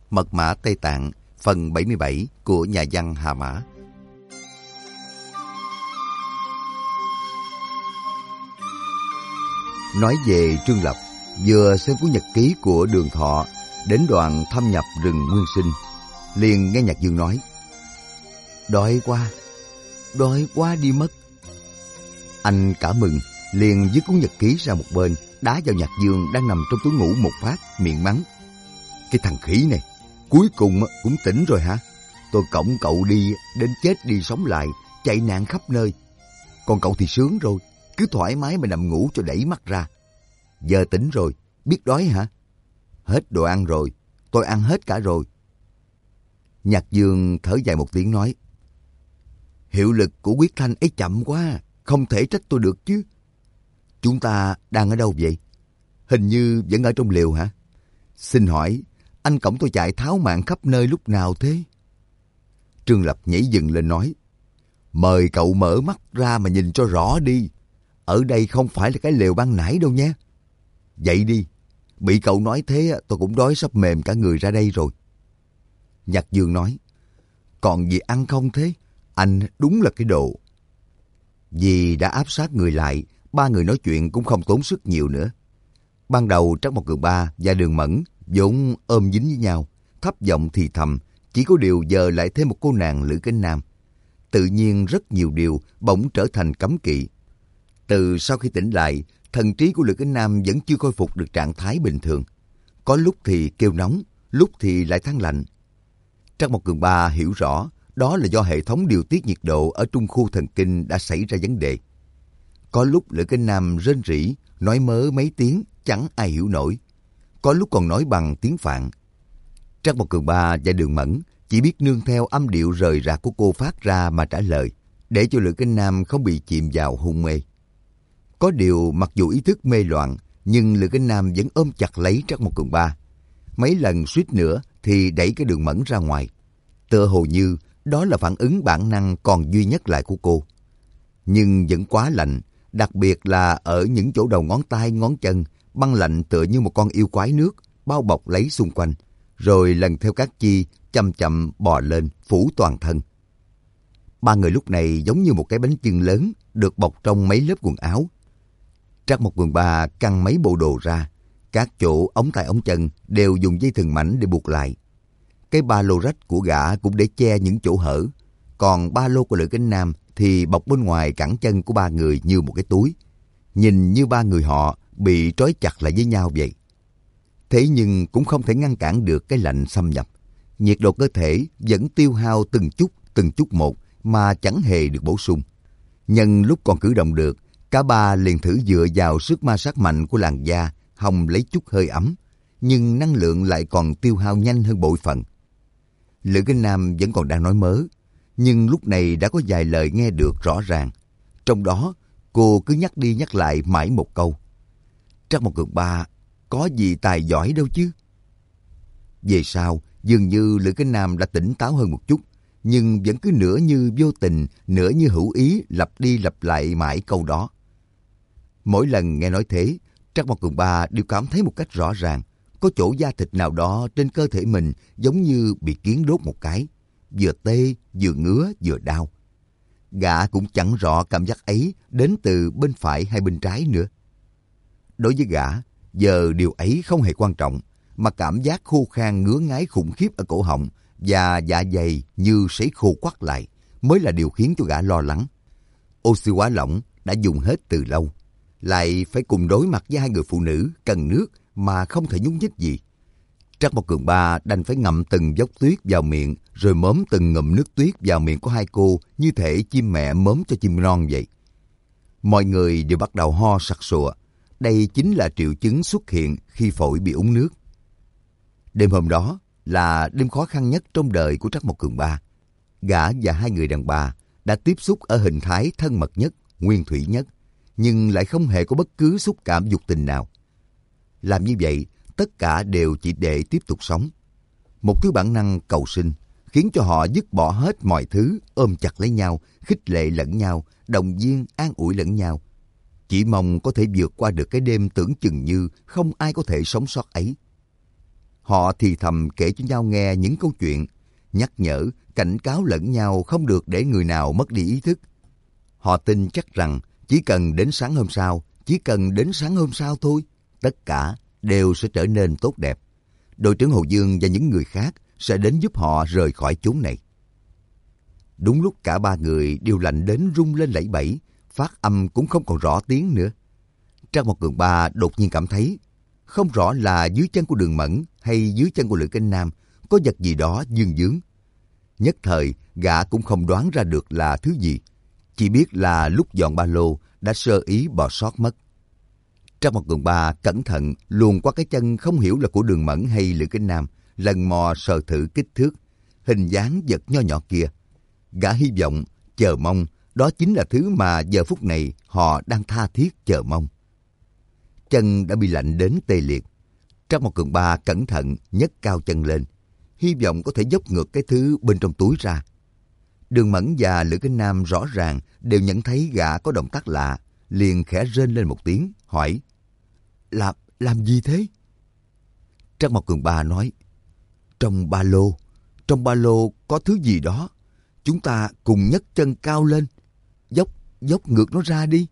Mật mã Tây Tạng, phần 77 của nhà văn Hà Mã. Nói về Trương Lập, vừa xem cuốn nhật ký của Đường Thọ, đến đoạn thâm nhập rừng Nguyên Sinh, liền nghe Nhạc Dương nói: đói quá đi mất. Anh cả mừng, liền dứt cuốn nhật ký ra một bên, đá vào Nhạc Dương đang nằm trong túi ngủ một phát, miệng mắng: cái thằng khỉ này, cuối cùng cũng tỉnh rồi hả? Tôi cõng cậu đi, đến chết đi sống lại, chạy nạn khắp nơi. Còn cậu thì sướng rồi, cứ thoải mái mà nằm ngủ cho đẩy mắt ra. Giờ tỉnh rồi, biết đói hả? Hết đồ ăn rồi, tôi ăn hết cả rồi. Nhạc Dương thở dài một tiếng nói: hiệu lực của huyết thanh ấy chậm quá, không thể trách tôi được chứ. Chúng ta đang ở đâu vậy? Hình như vẫn ở trong lều hả? Xin hỏi, anh cõng tôi chạy tháo mạng khắp nơi lúc nào thế? Trương Lập nhảy dựng lên nói: mời cậu mở mắt ra mà nhìn cho rõ đi. Ở đây không phải là cái lều ban nãy đâu nhé. Dậy đi, bị cậu nói thế tôi cũng đói sắp mềm cả người ra đây rồi. Nhạc Dương nói: còn gì ăn không thế? Anh đúng là cái đồ. Vì đã áp sát người lại, ba người nói chuyện cũng không tốn sức nhiều nữa. Ban đầu Trắc Mộc Cường Ba và Đường Mẫn vốn ôm dính với nhau, thấp giọng thì thầm, chỉ có điều giờ lại thêm một cô nàng Lữ Kính Nam. Tự nhiên rất nhiều điều bỗng trở thành cấm kỵ. Từ sau khi tỉnh lại, thần trí của Lữ Kính Nam vẫn chưa khôi phục được trạng thái bình thường. Có lúc thì kêu nóng, lúc thì lại than lạnh. Trắc Mộc Cường Ba hiểu rõ đó là do hệ thống điều tiết nhiệt độ ở trung khu thần kinh đã xảy ra vấn đề. Có lúc Lữ Kính Nam rên rỉ, nói mớ mấy tiếng chẳng ai hiểu nổi. Có lúc còn nói bằng tiếng Phạn. Trắc Mộc Cường Ba và Đường Mẫn chỉ biết nương theo âm điệu rời rạc của cô phát ra mà trả lời, để cho Lữ Kính Nam không bị chìm vào hôn mê. Có điều mặc dù ý thức mê loạn, nhưng Lữ Kính Nam vẫn ôm chặt lấy Trắc Mộc Cường Ba. Mấy lần suýt nữa thì đẩy cái Đường Mẫn ra ngoài. Tựa hồ như đó là phản ứng bản năng còn duy nhất lại của cô. Nhưng vẫn quá lạnh, đặc biệt là ở những chỗ đầu ngón tay, ngón chân, băng lạnh tựa như một con yêu quái nước, bao bọc lấy xung quanh, rồi lần theo các chi, chậm chậm bò lên, phủ toàn thân. Ba người lúc này giống như một cái bánh chưng lớn, được bọc trong mấy lớp quần áo. Trắc Mộc Cường Ba căng mấy bộ đồ ra, các chỗ ống tay ống chân đều dùng dây thừng mảnh để buộc lại. Cái ba lô rách của gã cũng để che những chỗ hở, còn ba lô của Lữ Kính Nam thì bọc bên ngoài cẳng chân của ba người như một cái túi. Nhìn như ba người họ bị trói chặt lại với nhau vậy. Thế nhưng cũng không thể ngăn cản được cái lạnh xâm nhập. Nhiệt độ cơ thể vẫn tiêu hao từng chút một mà chẳng hề được bổ sung. Nhân lúc còn cử động được, cả ba liền thử dựa vào sức ma sát mạnh của làn da hòng lấy chút hơi ấm, nhưng năng lượng lại còn tiêu hao nhanh hơn bội phần. Lữ Kính Nam vẫn còn đang nói mớ, nhưng lúc này đã có vài lời nghe được rõ ràng. Trong đó, cô cứ nhắc đi nhắc lại mãi một câu: Trắc Mộc Cường Ba có gì tài giỏi đâu chứ. Về sau, dường như Lữ Kính Nam đã tỉnh táo hơn một chút, nhưng vẫn cứ nửa như vô tình, nửa như hữu ý lặp đi lặp lại mãi câu đó. Mỗi lần nghe nói thế, Trắc Mộc Cường Ba đều cảm thấy một cách rõ ràng, có chỗ da thịt nào đó trên cơ thể mình giống như bị kiến đốt một cái, vừa tê, vừa ngứa, vừa đau. Gã cũng chẳng rõ cảm giác ấy đến từ bên phải hay bên trái nữa. Đối với gã, giờ điều ấy không hề quan trọng, mà cảm giác khô khan ngứa ngáy khủng khiếp ở cổ họng và dạ dày như sấy khô quắt lại mới là điều khiến cho gã lo lắng. Oxy hóa lỏng đã dùng hết từ lâu, lại phải cùng đối mặt với hai người phụ nữ cần nước mà không thể nhúc nhích gì. Trắc Mộc Cường Ba đành phải ngậm từng dốc tuyết vào miệng, rồi mớm từng ngụm nước tuyết vào miệng của hai cô như thể chim mẹ mớm cho chim non vậy. Mọi người đều bắt đầu ho sặc sụa. Đây chính là triệu chứng xuất hiện khi phổi bị úng nước. Đêm hôm đó là đêm khó khăn nhất trong đời của Trắc Mộc Cường Ba. Gã và hai người đàn bà đã tiếp xúc ở hình thái thân mật nhất, nguyên thủy nhất, nhưng lại không hề có bất cứ xúc cảm dục tình nào. Làm như vậy, tất cả đều chỉ để tiếp tục sống. Một thứ bản năng cầu sinh khiến cho họ dứt bỏ hết mọi thứ, ôm chặt lấy nhau, khích lệ lẫn nhau, động viên, an ủi lẫn nhau. Chỉ mong có thể vượt qua được cái đêm tưởng chừng như không ai có thể sống sót ấy. Họ thì thầm kể cho nhau nghe những câu chuyện, nhắc nhở, cảnh cáo lẫn nhau không được để người nào mất đi ý thức. Họ tin chắc rằng chỉ cần đến sáng hôm sau thôi, tất cả đều sẽ trở nên tốt đẹp. Đội trưởng Hồ Dương và những người khác sẽ đến giúp họ rời khỏi chốn này. Đúng lúc cả ba người đều lạnh đến rung lên lẩy bẩy, phát âm cũng không còn rõ tiếng nữa. Trang Một Cường Ba đột nhiên cảm thấy không rõ là dưới chân của Đường Mẫn hay dưới chân của Lữ Kinh Nam có vật gì đó dương vướng. Nhất thời gã cũng không đoán ra được là thứ gì, chỉ biết là lúc dọn ba lô đã sơ ý bỏ sót mất. Trang Một Cường Ba cẩn thận luồn qua cái chân không hiểu là của Đường Mẫn hay Lữ Kinh Nam, lần mò sờ thử kích thước, hình dáng vật nho nhỏ kia. Gã hy vọng, chờ mong đó chính là thứ mà giờ phút này họ đang tha thiết chờ mong. Chân đã bị lạnh đến tê liệt. Trang Một Cường Ba cẩn thận nhấc cao chân lên, hy vọng có thể dốc ngược cái thứ bên trong túi ra. Đường Mẫn và Lữ Kinh Nam rõ ràng đều nhận thấy gã có động tác lạ, liền khẽ rên lên một tiếng, hỏi: Làm gì thế? Trang Một Cường Ba nói: Trong ba lô có thứ gì đó. Chúng ta cùng nhấc chân cao lên, dốc ngược nó ra đi.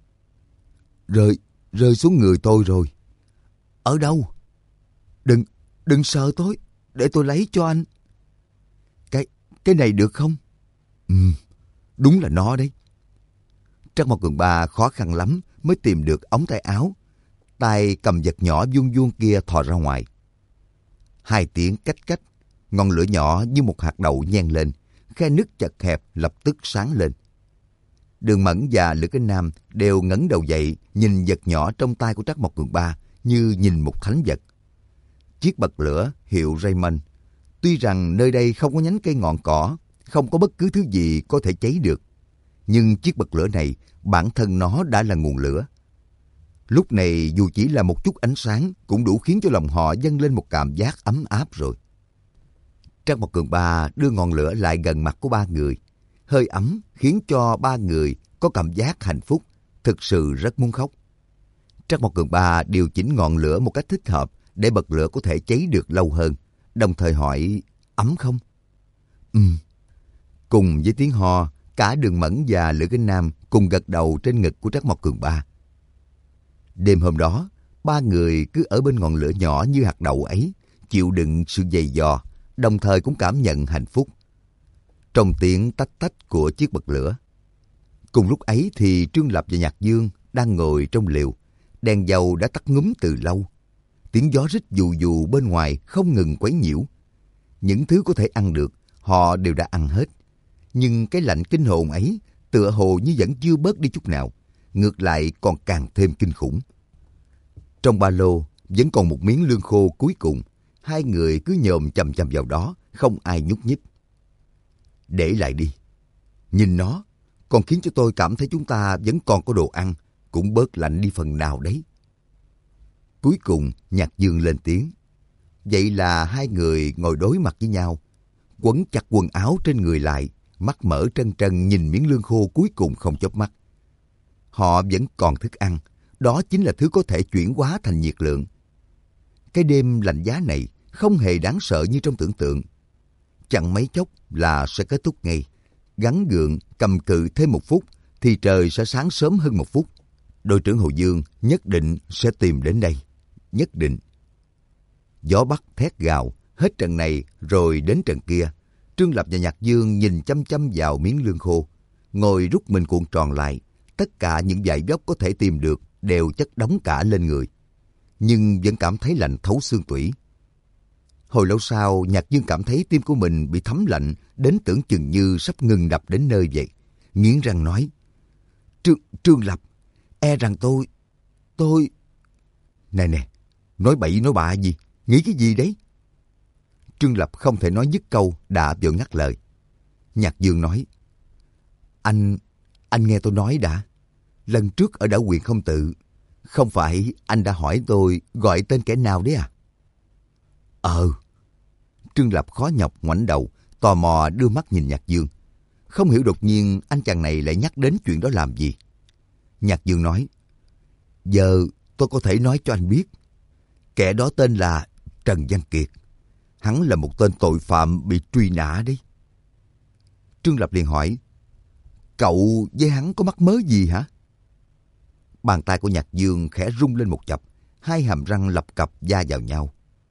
Rơi xuống người tôi rồi. Ở đâu? Đừng sợ tôi, để tôi lấy cho anh. Cái này được không? Đúng là nó đấy. Trang Một Cường Ba khó khăn lắm mới tìm được ống tay áo. Tay cầm vật nhỏ vuông vuông kia thò ra ngoài. 2 tiếng cách, ngọn lửa nhỏ như một hạt đậu nhen lên, khe nứt chật hẹp lập tức sáng lên. Đường Mẫn và Lữ Kinh Nam đều ngẩng đầu dậy, nhìn vật nhỏ trong tay của Trác Mộc Cường Ba như nhìn một thánh vật. Chiếc bật lửa hiệu Raymond. Tuy rằng nơi đây không có nhánh cây ngọn cỏ, không có bất cứ thứ gì có thể cháy được, nhưng chiếc bật lửa này bản thân nó đã là nguồn lửa. Lúc này dù chỉ là một chút ánh sáng cũng đủ khiến cho lòng họ dâng lên một cảm giác ấm áp rồi. Trác Mộc Cường Ba đưa ngọn lửa lại gần mặt của ba người. Hơi ấm khiến cho ba người có cảm giác hạnh phúc, thực sự rất muốn khóc. Trác Mộc Cường Ba điều chỉnh ngọn lửa một cách thích hợp để bật lửa có thể cháy được lâu hơn, đồng thời hỏi: ấm không? Cùng với tiếng ho, cả Đường Mẫn và Lữ Kinh Nam cùng gật đầu trên ngực của Trác Mộc Cường Ba. Đêm hôm đó, ba người cứ ở bên ngọn lửa nhỏ như hạt đậu ấy, chịu đựng sự dày dò, đồng thời cũng cảm nhận hạnh phúc. Trong tiếng tách tách của chiếc bật lửa. Cùng lúc ấy thì Trương Lập và Nhạc Dương đang ngồi trong lều, đèn dầu đã tắt ngúm từ lâu. Tiếng gió rít dù dù bên ngoài không ngừng quấy nhiễu. Những thứ có thể ăn được, họ đều đã ăn hết. Nhưng cái lạnh kinh hồn ấy tựa hồ như vẫn chưa bớt đi chút nào, ngược lại còn càng thêm kinh khủng. Trong ba lô vẫn còn một miếng lương khô cuối cùng, hai người cứ nhòm chằm chằm vào đó, không ai nhúc nhích. Để lại đi. Nhìn nó, còn khiến cho tôi cảm thấy chúng ta vẫn còn có đồ ăn, cũng bớt lạnh đi phần nào đấy. Cuối cùng Nhạc Dương lên tiếng. Vậy là hai người ngồi đối mặt với nhau, quấn chặt quần áo trên người lại, mắt mở trân trân nhìn miếng lương khô cuối cùng không chớp mắt. Họ vẫn còn thức ăn, đó chính là thứ có thể chuyển hóa thành nhiệt lượng. Cái đêm lạnh giá này không hề đáng sợ như trong tưởng tượng. Chẳng mấy chốc là sẽ kết thúc ngay. Gắng gượng cầm cự thêm 1 phút thì trời sẽ sáng sớm hơn 1 phút. Đội trưởng Hồ Dương nhất định sẽ tìm đến đây. Nhất định. Gió bắc thét gào, hết trận này rồi đến trận kia. Trương Lập và Nhạc Dương nhìn chăm chăm vào miếng lương khô, ngồi rút mình cuộn tròn lại. Tất cả những vải vóc có thể tìm được đều chất đóng cả lên người, nhưng vẫn cảm thấy lạnh thấu xương tủy. Hồi lâu sau, Nhạc Dương cảm thấy tim của mình bị thấm lạnh đến tưởng chừng như sắp ngừng đập đến nơi vậy. Nghiến răng nói: Trương Lập, e rằng tôi... Nè, nói bậy nói bạ gì, nghĩ cái gì đấy? Trương Lập không thể nói dứt câu đã vội ngắt lời. Nhạc Dương nói: Anh nghe tôi nói đã. Lần trước ở đảo Quyền Không Tự, không phải anh đã hỏi tôi gọi tên kẻ nào đấy à? Trương Lập khó nhọc ngoảnh đầu, tò mò đưa mắt nhìn Nhạc Dương. Không hiểu đột nhiên anh chàng này lại nhắc đến chuyện đó làm gì. Nhạc Dương nói: Giờ tôi có thể nói cho anh biết. Kẻ đó tên là Trần Văn Kiệt, hắn là một tên tội phạm bị truy nã đấy. Trương Lập liền hỏi, cậu với hắn có mắc mớ gì hả? Bàn tay của Nhạc Dương khẽ rung lên một chập, hai hàm răng lập cập va vào nhau.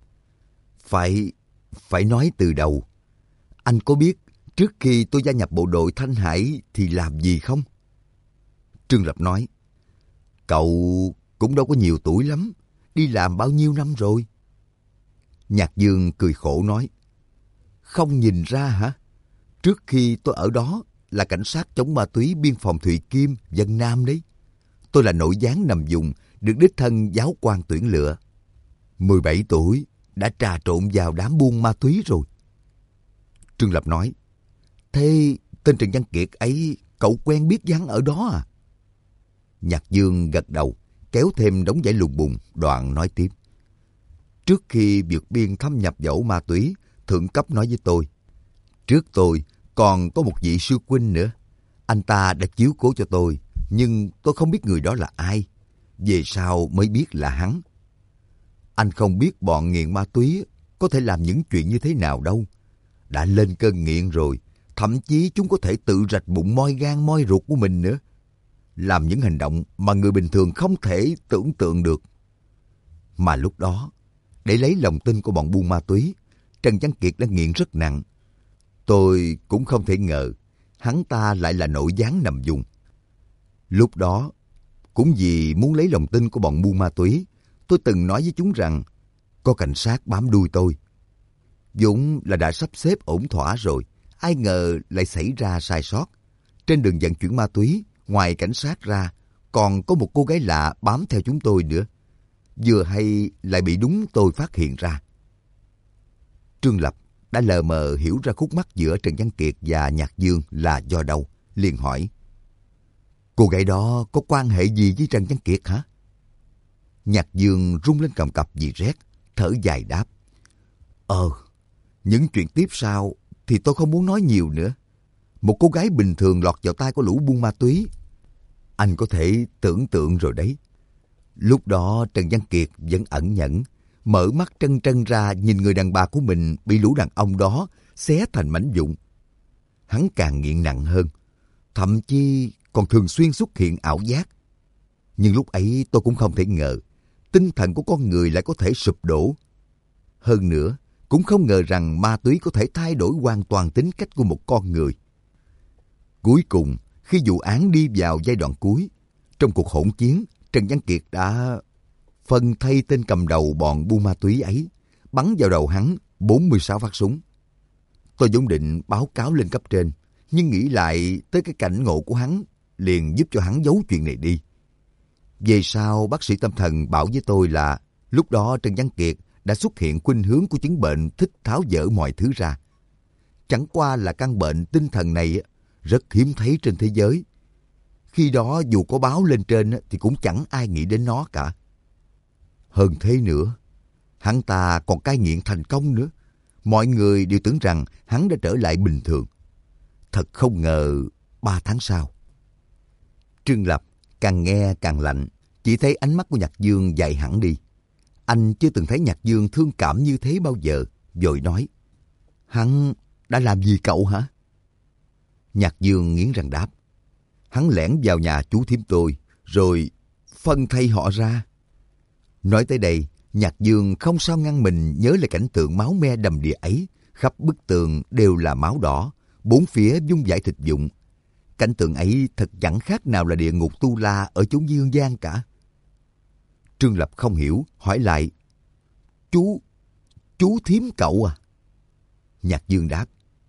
Phải nói từ đầu. Anh có biết trước khi tôi gia nhập bộ đội Thanh Hải thì làm gì không? Trương Lập nói, cậu cũng đâu có nhiều tuổi lắm, đi làm bao nhiêu năm rồi? Nhạc Dương cười khổ nói, không nhìn ra hả? Trước khi tôi ở đó là cảnh sát chống ma túy biên phòng Thụy Kim, Vân Nam đấy. Tôi là nội gián nằm vùng, được đích thân giáo quan tuyển lựa. 17 tuổi, đã trà trộn vào đám buôn ma túy rồi. Trương Lập nói, thế tên Trần Văn Kiệt ấy cậu quen biết hắn ở đó à? Nhạc Dương gật đầu, kéo thêm đống giấy lùng bùng, đoạn nói tiếp. Trước khi vượt biên thâm nhập vào ổ ma túy, thượng cấp nói với tôi, trước tôi còn có một vị sư huynh nữa. Anh ta đã chiếu cố cho tôi, nhưng tôi không biết người đó là ai. Về sau mới biết là hắn. Anh không biết bọn nghiện ma túy có thể làm những chuyện như thế nào đâu. Đã lên cơn nghiện rồi, thậm chí chúng có thể tự rạch bụng moi gan moi ruột của mình nữa. Làm những hành động mà người bình thường không thể tưởng tượng được. Mà lúc đó, để lấy lòng tin của bọn buôn ma túy, Trần Văn Kiệt đã nghiện rất nặng. Tôi cũng không thể ngờ hắn ta lại là nội gián nằm vùng. Lúc đó, cũng vì muốn lấy lòng tin của bọn buôn ma túy, tôi từng nói với chúng rằng có cảnh sát bám đuôi tôi. Dũng là đã sắp xếp ổn thỏa rồi, ai ngờ lại xảy ra sai sót. Trên đường vận chuyển ma túy, ngoài cảnh sát ra, còn có một cô gái lạ bám theo chúng tôi nữa. Vừa hay lại bị đúng tôi phát hiện ra. Trương Lập đã lờ mờ hiểu ra khúc mắc giữa Trần Văn Kiệt và Nhạc Dương là do đâu, liền hỏi. Cô gái đó có quan hệ gì với Trần Văn Kiệt hả? Nhạc Dương rung lên cầm cập vì rét, thở dài đáp. Những chuyện tiếp sau thì tôi không muốn nói nhiều nữa. Một cô gái bình thường lọt vào tay của lũ buôn ma túy. Anh có thể tưởng tượng rồi đấy. Lúc đó Trần Văn Kiệt vẫn ẩn nhẫn, mở mắt trân trân ra nhìn người đàn bà của mình bị lũ đàn ông đó xé thành mảnh vụn. Hắn càng nghiện nặng hơn, thậm chí còn thường xuyên xuất hiện ảo giác. Nhưng lúc ấy tôi cũng không thể ngờ tinh thần của con người lại có thể sụp đổ. Hơn nữa, cũng không ngờ rằng ma túy có thể thay đổi hoàn toàn tính cách của một con người. Cuối cùng, khi vụ án đi vào giai đoạn cuối, trong cuộc hỗn chiến, Trần Văn Kiệt đã phân thay tên cầm đầu bọn buôn ma túy ấy, bắn vào đầu hắn 46 phát súng. Tôi vốn định báo cáo lên cấp trên, nhưng nghĩ lại tới cái cảnh ngộ của hắn, liền giúp cho hắn giấu chuyện này đi. Về sau, bác sĩ tâm thần bảo với tôi là lúc đó Trần Văn Kiệt đã xuất hiện khuynh hướng của chứng bệnh thích tháo dỡ mọi thứ ra. Chẳng qua là căn bệnh tinh thần này rất hiếm thấy trên thế giới. Khi đó dù có báo lên trên thì cũng chẳng ai nghĩ đến nó cả. Hơn thế nữa, hắn ta còn cai nghiện thành công nữa. Mọi người đều tưởng rằng hắn đã trở lại bình thường. Thật không ngờ 3 tháng sau. Trương Lập càng nghe càng lạnh, chỉ thấy ánh mắt của Nhạc Dương dại hẳn đi. Anh chưa từng thấy Nhạc Dương thương cảm như thế bao giờ, vội nói. Hắn đã làm gì cậu hả? Nhạc Dương nghiến răng đáp. Hắn lẻn vào nhà chú thím tôi, rồi phân thay họ ra. Nói tới đây, Nhạc Dương không sao ngăn mình nhớ lại cảnh tượng máu me đầm đìa ấy. Khắp bức tường đều là máu đỏ, bốn phía vung vãi thịt vụn. Cảnh tượng ấy thật chẳng khác nào là địa ngục tu la ở chốn dương gian cả. Trương Lập không hiểu, hỏi lại. Chú thím cậu à? Nhạc Dương đáp.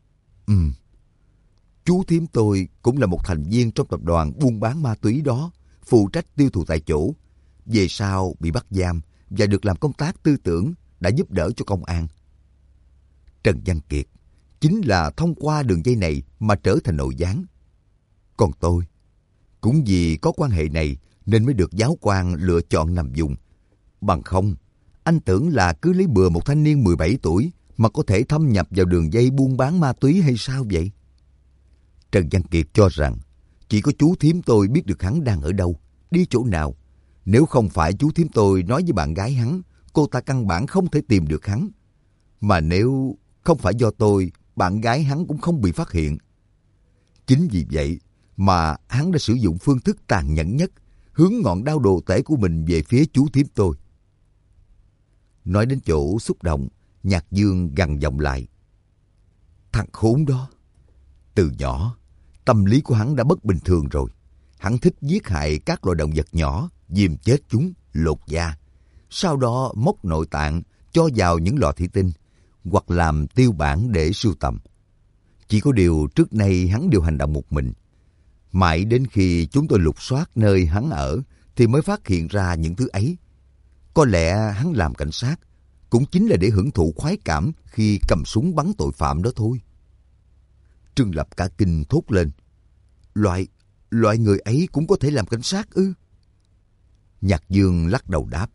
Chú thím tôi cũng là một thành viên trong tập đoàn buôn bán ma túy đó, phụ trách tiêu thụ tại chỗ. Về sau bị bắt giam và được làm công tác tư tưởng, đã giúp đỡ cho công an. Trần Văn Kiệt chính là thông qua đường dây này mà trở thành nội gián. Còn tôi, cũng vì có quan hệ này nên mới được giáo quan lựa chọn nằm vùng. Bằng không, anh tưởng là cứ lấy bừa một thanh niên 17 tuổi mà có thể thâm nhập vào đường dây buôn bán ma túy hay sao vậy? Trần Văn Kiệt cho rằng chỉ có chú thím tôi biết được hắn đang ở đâu, đi chỗ nào. Nếu không phải chú thím tôi nói với bạn gái hắn, cô ta căn bản không thể tìm được hắn. Mà nếu không phải do tôi, bạn gái hắn cũng không bị phát hiện. Chính vì vậy mà hắn đã sử dụng phương thức tàn nhẫn nhất, hướng ngọn đao đồ tể của mình về phía chú thím tôi. Nói đến chỗ xúc động, Nhạc Dương gằn giọng lại. Thằng khốn đó! Từ nhỏ, tâm lý của hắn đã bất bình thường rồi. Hắn thích giết hại các loài động vật nhỏ, giêm chết chúng, lột da. Sau đó móc nội tạng, cho vào những lọ thủy tinh, hoặc làm tiêu bản để sưu tầm. Chỉ có điều trước nay hắn đều hành động một mình. Mãi đến khi chúng tôi lục soát nơi hắn ở thì mới phát hiện ra những thứ ấy. Có lẽ hắn làm cảnh sát cũng chính là để hưởng thụ khoái cảm khi cầm súng bắn tội phạm đó thôi. Trương Lập cả kinh thốt lên. Loại người ấy cũng có thể làm cảnh sát ư? Nhạc Dương lắc đầu đáp.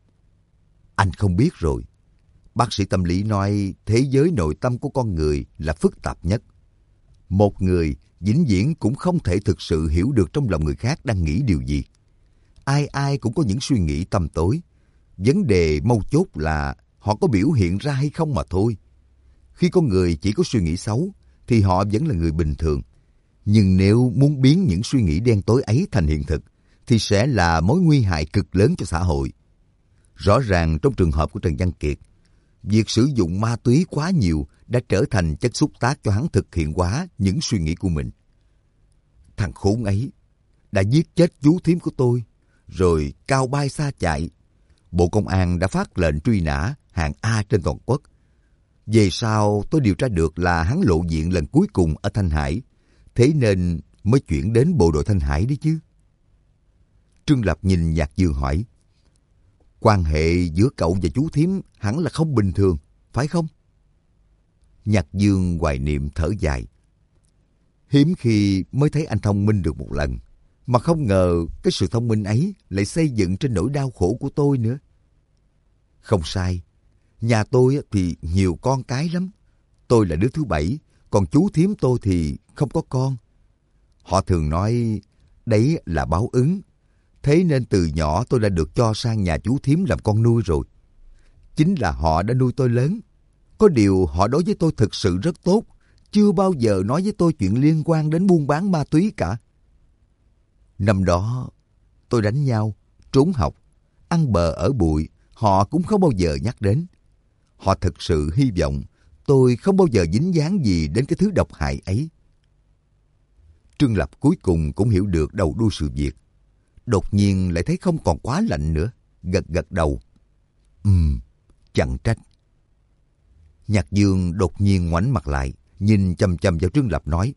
Anh không biết rồi. Bác sĩ tâm lý nói thế giới nội tâm của con người là phức tạp nhất. Một người vĩnh viễn cũng không thể thực sự hiểu được trong lòng người khác đang nghĩ điều gì. Ai ai cũng có những suy nghĩ tăm tối. Vấn đề mấu chốt là họ có biểu hiện ra hay không mà thôi. Khi con người chỉ có suy nghĩ xấu thì họ vẫn là người bình thường. Nhưng nếu muốn biến những suy nghĩ đen tối ấy thành hiện thực thì sẽ là mối nguy hại cực lớn cho xã hội. Rõ ràng trong trường hợp của Trần Văn Kiệt, việc sử dụng ma túy quá nhiều đã trở thành chất xúc tác cho hắn thực hiện hóa những suy nghĩ của mình. Thằng khốn ấy đã giết chết chú thím của tôi, rồi cao bay xa chạy. Bộ Công an đã phát lệnh truy nã hạng A trên toàn quốc. Về sau tôi điều tra được là hắn lộ diện lần cuối cùng ở Thanh Hải, thế nên mới chuyển đến bộ đội Thanh Hải đấy chứ. Trương Lập nhìn Nhạc Dương hỏi. Quan hệ giữa cậu và chú thím hẳn là không bình thường, phải không? Nhạc Dương hoài niệm thở dài. Hiếm khi mới thấy anh thông minh được một lần, mà không ngờ cái sự thông minh ấy lại xây dựng trên nỗi đau khổ của tôi nữa. Không sai, nhà tôi thì nhiều con cái lắm. Tôi là đứa thứ 7, còn chú thím tôi thì không có con. Họ thường nói đấy là báo ứng. Thế nên từ nhỏ tôi đã được cho sang nhà chú thím làm con nuôi rồi. Chính là họ đã nuôi tôi lớn. Có điều họ đối với tôi thực sự rất tốt, chưa bao giờ nói với tôi chuyện liên quan đến buôn bán ma túy cả. Năm đó, tôi đánh nhau, trốn học, ăn bờ ở bụi, họ cũng không bao giờ nhắc đến. Họ thực sự hy vọng tôi không bao giờ dính dáng gì đến cái thứ độc hại ấy. Trương Lập cuối cùng cũng hiểu được đầu đuôi sự việc. Đột nhiên lại thấy không còn quá lạnh nữa, gật gật đầu. Chẳng trách. Nhạc Dương đột nhiên ngoảnh mặt lại, nhìn chằm chằm vào Trương Lập nói.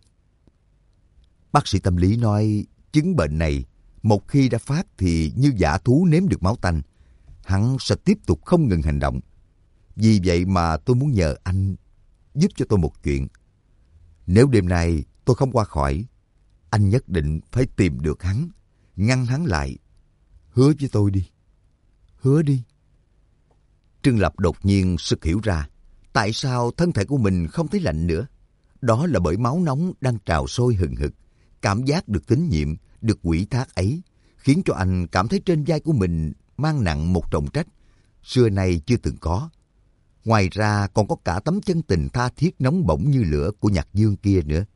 Bác sĩ tâm lý nói chứng bệnh này một khi đã phát thì như dã thú nếm được máu tanh, hắn sẽ tiếp tục không ngừng hành động. Vì vậy mà tôi muốn nhờ anh giúp cho tôi một chuyện. Nếu đêm nay tôi không qua khỏi, anh nhất định phải tìm được hắn, ngăn hắn lại. Hứa với tôi đi. Hứa đi. Trương Lập đột nhiên sực hiểu ra tại sao thân thể của mình không thấy lạnh nữa. Đó là bởi máu nóng đang trào sôi hừng hực. Cảm giác được tín nhiệm, được ủy thác ấy khiến cho anh cảm thấy trên vai của mình mang nặng một trọng trách xưa nay chưa từng có. Ngoài ra còn có cả tấm chân tình tha thiết nóng bỏng như lửa của Nhạc Dương kia nữa.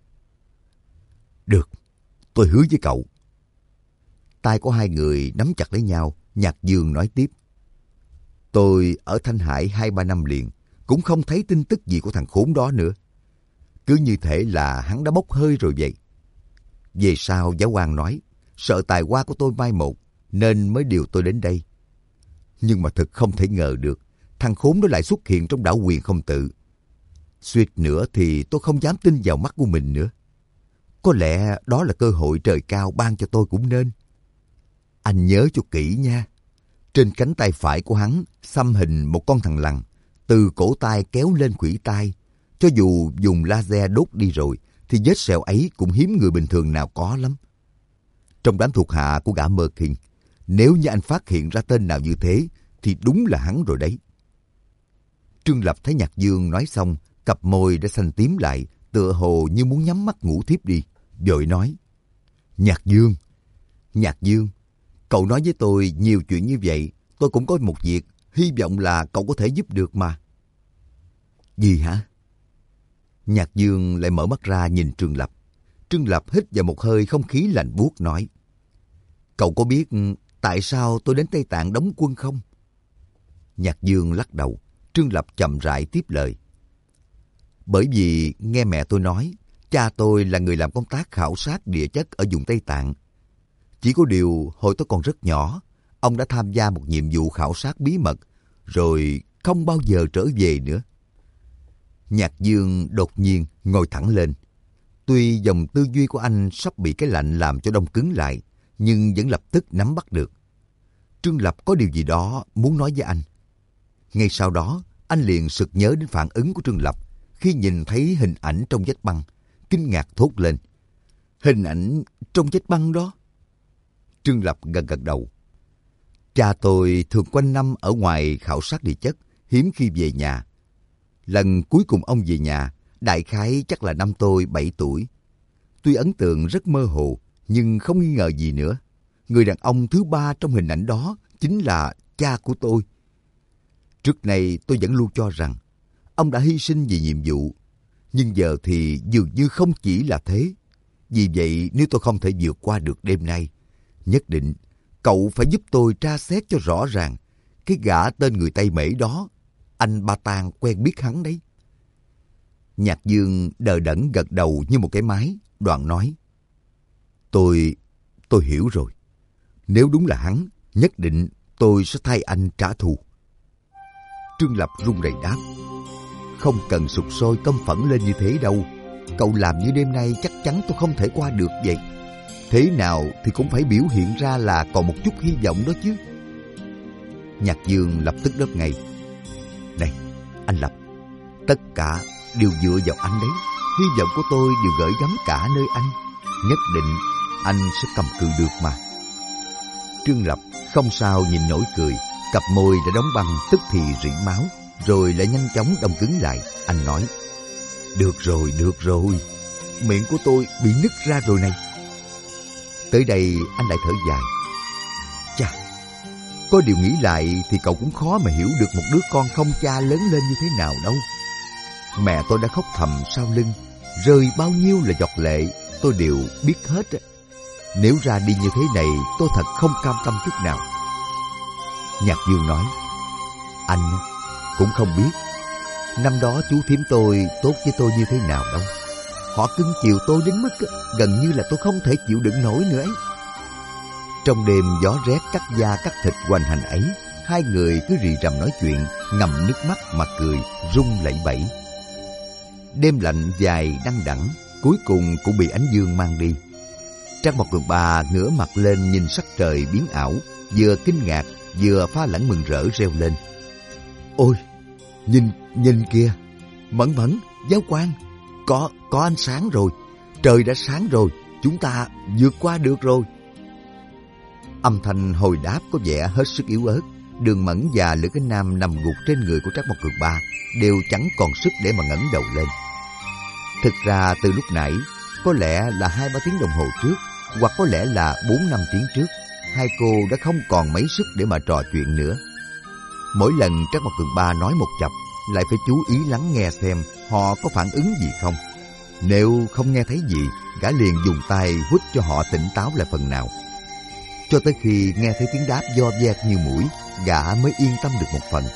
Được, tôi hứa với cậu. Tay của hai người nắm chặt lấy nhau, Nhạc Dương nói tiếp. Tôi ở Thanh Hải 2-3 năm liền, cũng không thấy tin tức gì của thằng khốn đó nữa. Cứ như thể là hắn đã bốc hơi rồi vậy. Về sau giáo quan nói, sợ tài hoa của tôi mai một, nên mới điều tôi đến đây. Nhưng mà thật không thể ngờ được, thằng khốn đó lại xuất hiện trong đảo Quyền Không Tự. Suýt nữa thì tôi không dám tin vào mắt của mình nữa. Có lẽ đó là cơ hội trời cao ban cho tôi cũng nên. Anh nhớ cho kỹ nha. Trên cánh tay phải của hắn xăm hình một con thằn lằn, từ cổ tay kéo lên khuỷu tay. Cho dù dùng laser đốt đi rồi, thì vết sẹo ấy cũng hiếm người bình thường nào có lắm. Trong đám thuộc hạ của gã Mơ Kinh, nếu như anh phát hiện ra tên nào như thế, thì đúng là hắn rồi đấy. Trương Lập thấy Nhạc Dương nói xong, cặp môi đã xanh tím lại, tựa hồ như muốn nhắm mắt ngủ thiếp đi, vội nói. Nhạc Dương, cậu nói với tôi nhiều chuyện như vậy, tôi cũng có một việc hy vọng là cậu có thể giúp được mà. Gì hả? Nhạc Dương lại mở mắt ra nhìn Trương Lập. Trương Lập hít vào một hơi không khí lạnh buốt nói: Cậu có biết tại sao tôi đến Tây Tạng đóng quân không? Nhạc Dương lắc đầu. Trương Lập chậm rãi tiếp lời: Bởi vì nghe mẹ tôi nói, cha tôi là người làm công tác khảo sát địa chất ở vùng Tây Tạng. Chỉ có điều hồi tôi còn rất nhỏ, ông đã tham gia một nhiệm vụ khảo sát bí mật, rồi không bao giờ trở về nữa. Nhạc Dương đột nhiên ngồi thẳng lên. Tuy dòng tư duy của anh sắp bị cái lạnh làm cho đông cứng lại, nhưng vẫn lập tức nắm bắt được. Trương Lập có điều gì đó muốn nói với anh. Ngay sau đó, anh liền sực nhớ đến phản ứng của Trương Lập khi nhìn thấy hình ảnh trong vách băng, kinh ngạc thốt lên: Hình ảnh trong vách băng đó? Trương Lập gật gật đầu. Cha tôi thường quanh năm ở ngoài khảo sát địa chất, hiếm khi về nhà. Lần cuối cùng ông về nhà, đại khái chắc là năm tôi 7 tuổi. Tuy ấn tượng rất mơ hồ, nhưng không nghi ngờ gì nữa. Người đàn ông thứ ba trong hình ảnh đó chính là cha của tôi. Trước này tôi vẫn luôn cho rằng ông đã hy sinh vì nhiệm vụ, nhưng giờ thì dường như không chỉ là thế. Vì vậy nếu tôi không thể vượt qua được đêm nay, nhất định cậu phải giúp tôi tra xét cho rõ ràng cái gã tên người Tây Mễ đó. Anh Ba Tang quen biết hắn đấy. Nhạc Dương đờ đẫn gật đầu như một cái máy, đoạn nói: Tôi hiểu rồi. Nếu đúng là hắn, nhất định tôi sẽ thay anh trả thù. Trương Lập run rẩy đáp: Không cần sục sôi căm phẫn lên như thế đâu. Cậu làm như đêm nay chắc chắn tôi không thể qua được vậy. Thế nào thì cũng phải biểu hiện ra là còn một chút hy vọng đó chứ. Nhạc Dương lập tức đáp ngay: Này, anh Lập, tất cả đều dựa vào anh đấy. Hy vọng của tôi đều gửi gắm cả nơi anh. Nhất định anh sẽ cầm cự được mà. Trương Lập không sao nhìn nổi cười, cặp môi đã đóng băng tức thì rỉ máu, rồi lại nhanh chóng đông cứng lại. Anh nói: Được rồi, miệng của tôi bị nứt ra rồi này. Tới đây anh lại thở dài. Chà, có điều nghĩ lại thì cậu cũng khó mà hiểu được một đứa con không cha lớn lên như thế nào đâu. Mẹ tôi đã khóc thầm sau lưng, rơi bao nhiêu là giọt lệ tôi đều biết hết. Nếu ra đi như thế này, tôi thật không cam tâm chút nào. Nhạc Dương nói: Anh cũng không biết năm đó chú thím tôi tốt với tôi như thế nào đâu. Họ cưng chiều tôi đến mức gần như là tôi không thể chịu đựng nổi nữa ấy. Trong đêm gió rét cắt da cắt thịt hoành hành ấy, hai người cứ rì rầm nói chuyện, ngậm nước mắt mà cười, rung lẩy bẩy. Đêm lạnh dài đăng đẳng, cuối cùng cũng bị ánh dương mang đi. Trang Mộc Cường Ba ngửa mặt lên nhìn sắc trời biến ảo, vừa kinh ngạc vừa pha lẫn mừng rỡ reo lên: Ôi, nhìn kìa, Mẫn Mẫn, Giáo Quan, có ánh sáng rồi, trời đã sáng rồi, chúng ta vượt qua được rồi. Âm thanh hồi đáp có vẻ hết sức yếu ớt. Đường Mẫn và Lữ Cánh Nam nằm gục trên người của Trác Mộc Cường Ba đều chẳng còn sức để mà ngẩng đầu lên. Thực ra từ lúc nãy, có lẽ là 2-3 tiếng đồng hồ trước, hoặc có lẽ là 4-5 tiếng trước, hai cô đã không còn mấy sức để mà trò chuyện nữa. Mỗi lần Trác Mộc Cường Ba nói một chập, lại phải chú ý lắng nghe xem họ có phản ứng gì không. Nếu không nghe thấy gì, gã liền dùng tay hút cho họ tỉnh táo lại phần nào. Cho tới khi nghe thấy tiếng đáp do vẹt như mũi, gã mới yên tâm được một phần.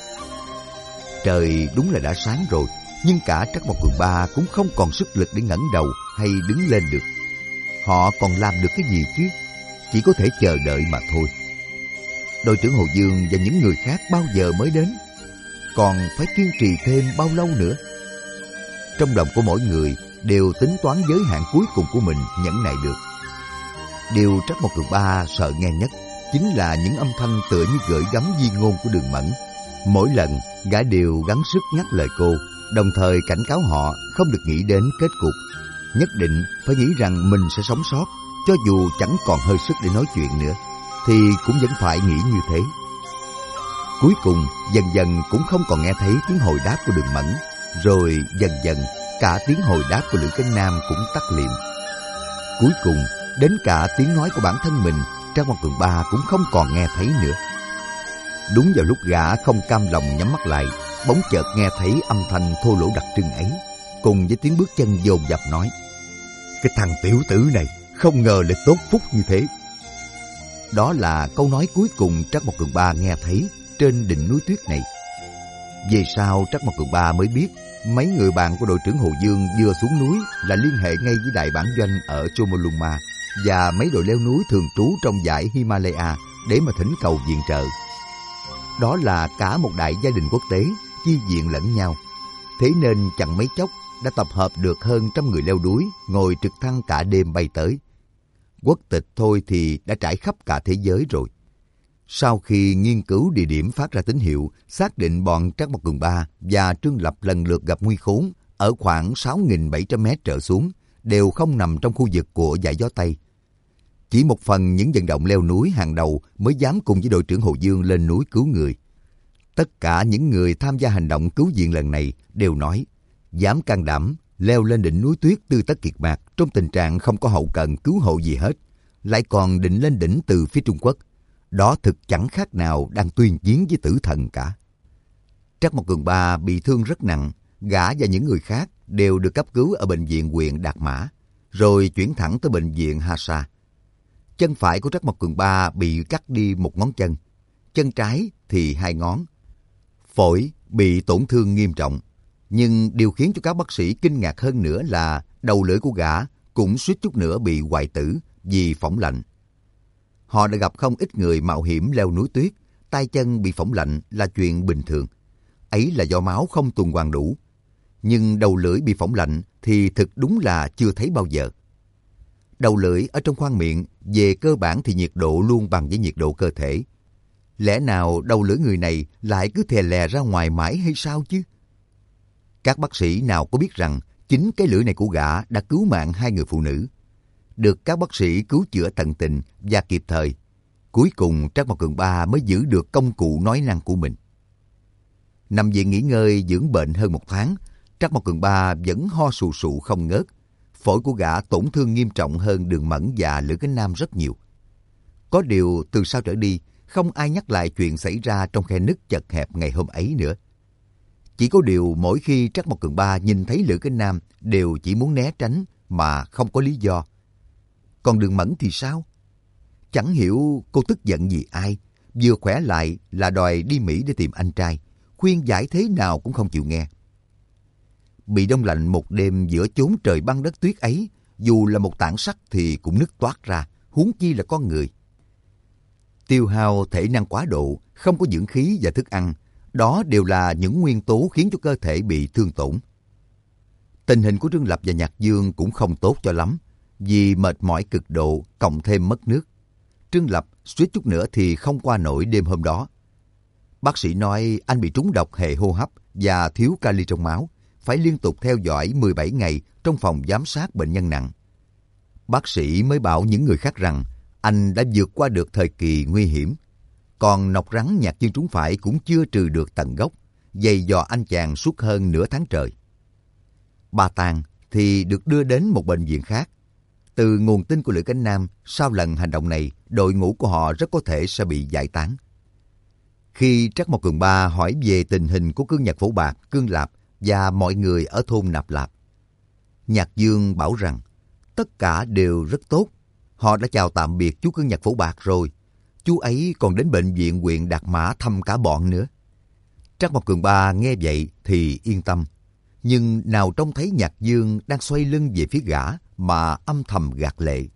Trời đúng là đã sáng rồi, nhưng cả Trác Mộc Cường Ba cũng không còn sức lực để ngẩng đầu hay đứng lên được. Họ còn làm được cái gì chứ? Chỉ có thể chờ đợi mà thôi. Đội trưởng Hồ Dương và những người khác bao giờ mới đến? Còn phải kiên trì thêm bao lâu nữa? Trong lòng của mỗi người đều tính toán giới hạn cuối cùng của mình nhẫn nại được. Điều Trác Mộc Cường Ba sợ nghe nhất chính là những âm thanh tựa như gửi gắm di ngôn của Đường Mẫn. Mỗi lần gã đều gắng sức nhắc lời cô, đồng thời cảnh cáo họ không được nghĩ đến kết cục. Nhất định phải nghĩ rằng mình sẽ sống sót, cho dù chẳng còn hơi sức để nói chuyện nữa, thì cũng vẫn phải nghĩ như thế. Cuối cùng dần dần cũng không còn nghe thấy tiếng hồi đáp của Đường Mẫn, rồi dần dần cả tiếng hồi đáp của Lữ Cánh Nam cũng tắt liệm. Cuối cùng đến cả tiếng nói của bản thân mình, Trác Mộc Cường Ba cũng không còn nghe thấy nữa. Đúng vào lúc gã không cam lòng nhắm mắt lại, bỗng chợt nghe thấy âm thanh thô lỗ đặc trưng ấy, cùng với tiếng bước chân dồn dập nói: "Cái thằng tiểu tử này không ngờ lại tốt phúc như thế." Đó là câu nói cuối cùng Trắc Mộc Cường Ba nghe thấy trên đỉnh núi tuyết này. Về sau Trắc Mộc Cường Ba mới biết mấy người bạn của đội trưởng Hồ Dương vừa xuống núi là liên hệ ngay với đại bản doanh ở Chomolungma và mấy đội leo núi thường trú trong dãy Himalaya để mà thỉnh cầu viện trợ. Đó là cả một đại gia đình quốc tế, chi viện lẫn nhau. Thế nên chẳng mấy chốc đã tập hợp được hơn 100 người leo núi, ngồi trực thăng cả đêm bay tới. Quốc tịch thôi thì đã trải khắp cả thế giới rồi. Sau khi nghiên cứu địa điểm phát ra tín hiệu, xác định bọn Trắc Mộc Cường Ba và Trương Lập lần lượt gặp nguy khốn ở khoảng 6.700 mét trở xuống, đều không nằm trong khu vực của dải gió Tây. Chỉ một phần những vận động leo núi hàng đầu mới dám cùng với đội trưởng Hồ Dương lên núi cứu người. Tất cả những người tham gia hành động cứu viện lần này đều nói dám can đảm leo lên đỉnh núi tuyết Tư Tất Kiệt Mạc trong tình trạng không có hậu cần cứu hộ gì hết, lại còn định lên đỉnh từ phía Trung Quốc. Đó thực chẳng khác nào đang tuyên chiến với tử thần cả. Trắc Mộc Cường Ba bị thương rất nặng, gã và những người khác đều được cấp cứu ở bệnh viện huyện Đạt Mã, rồi chuyển thẳng tới bệnh viện Hasa. Chân phải của Trắc Mộc Cường Ba bị cắt đi một ngón chân, chân trái thì 2 ngón. Phổi bị tổn thương nghiêm trọng, nhưng điều khiến cho các bác sĩ kinh ngạc hơn nữa là đầu lưỡi của gã cũng suýt chút nữa bị hoại tử vì phỏng lạnh. Họ đã gặp không ít người mạo hiểm leo núi tuyết, tay chân bị phỏng lạnh là chuyện bình thường. Ấy là do máu không tuần hoàn đủ. Nhưng đầu lưỡi bị phỏng lạnh thì thực đúng là chưa thấy bao giờ. Đầu lưỡi ở trong khoang miệng, về cơ bản thì nhiệt độ luôn bằng với nhiệt độ cơ thể. Lẽ nào đầu lưỡi người này lại cứ thè lè ra ngoài mãi hay sao chứ? Các bác sĩ nào có biết rằng chính cái lưỡi này của gã đã cứu mạng 2 người phụ nữ. Được các bác sĩ cứu chữa tận tình và kịp thời. Cuối cùng Trắc Mộc Cường Ba mới giữ được công cụ nói năng của mình. Nằm viện nghỉ ngơi dưỡng bệnh hơn 1 tháng, Trắc Mộc Cường Ba vẫn ho sù sụ không ngớt. Phổi của gã tổn thương nghiêm trọng hơn Đường Mẫn và Lữ Cánh Nam rất nhiều. Có điều từ sau trở đi, không ai nhắc lại chuyện xảy ra trong khe nứt chật hẹp ngày hôm ấy nữa. Chỉ có điều mỗi khi Trắc Mộc Cường Ba nhìn thấy Lữ Cánh Nam đều chỉ muốn né tránh mà không có lý do. Còn Đường Mẫn thì sao? Chẳng hiểu cô tức giận vì ai, vừa khỏe lại là đòi đi Mỹ để tìm anh trai, khuyên giải thế nào cũng không chịu nghe. Bị đông lạnh một đêm giữa chốn trời băng đất tuyết ấy, dù là một tảng sắt thì cũng nứt toát ra, huống chi là con người. Tiêu hao thể năng quá độ, không có dưỡng khí và thức ăn, đó đều là những nguyên tố khiến cho cơ thể bị thương tổn. Tình hình của Trương Lập và Nhạc Dương cũng không tốt cho lắm, vì mệt mỏi cực độ cộng thêm mất nước. Trương Lập suýt chút nữa thì không qua nổi đêm hôm đó. Bác sĩ nói anh bị trúng độc hệ hô hấp và thiếu kali trong máu, phải liên tục theo dõi 17 ngày trong phòng giám sát bệnh nhân nặng. Bác sĩ mới bảo những người khác rằng anh đã vượt qua được thời kỳ nguy hiểm. Còn nọc rắn Nhạc Dương trúng phải cũng chưa trừ được tận gốc, giày dò anh chàng suốt hơn nửa tháng trời. Ba Tàng thì được đưa đến một bệnh viện khác. Từ nguồn tin của Lữ Cánh Nam, sau lần hành động này, đội ngũ của họ rất có thể sẽ bị giải tán. Khi Trắc Mộc Cường Ba hỏi về tình hình của Cương Nhật Phổ Bạc, Cương Lạp và mọi người ở thôn Nạp Lạp, Nhạc Dương bảo rằng tất cả đều rất tốt. Họ đã chào tạm biệt chú Cương Nhật Phổ Bạc rồi. Chú ấy còn đến bệnh viện huyện Đạt Mã thăm cả bọn nữa. Trắc Mộc Cường Ba nghe vậy thì yên tâm. Nhưng nào trông thấy Nhạc Dương đang xoay lưng về phía gã mà âm thầm gạt lệ.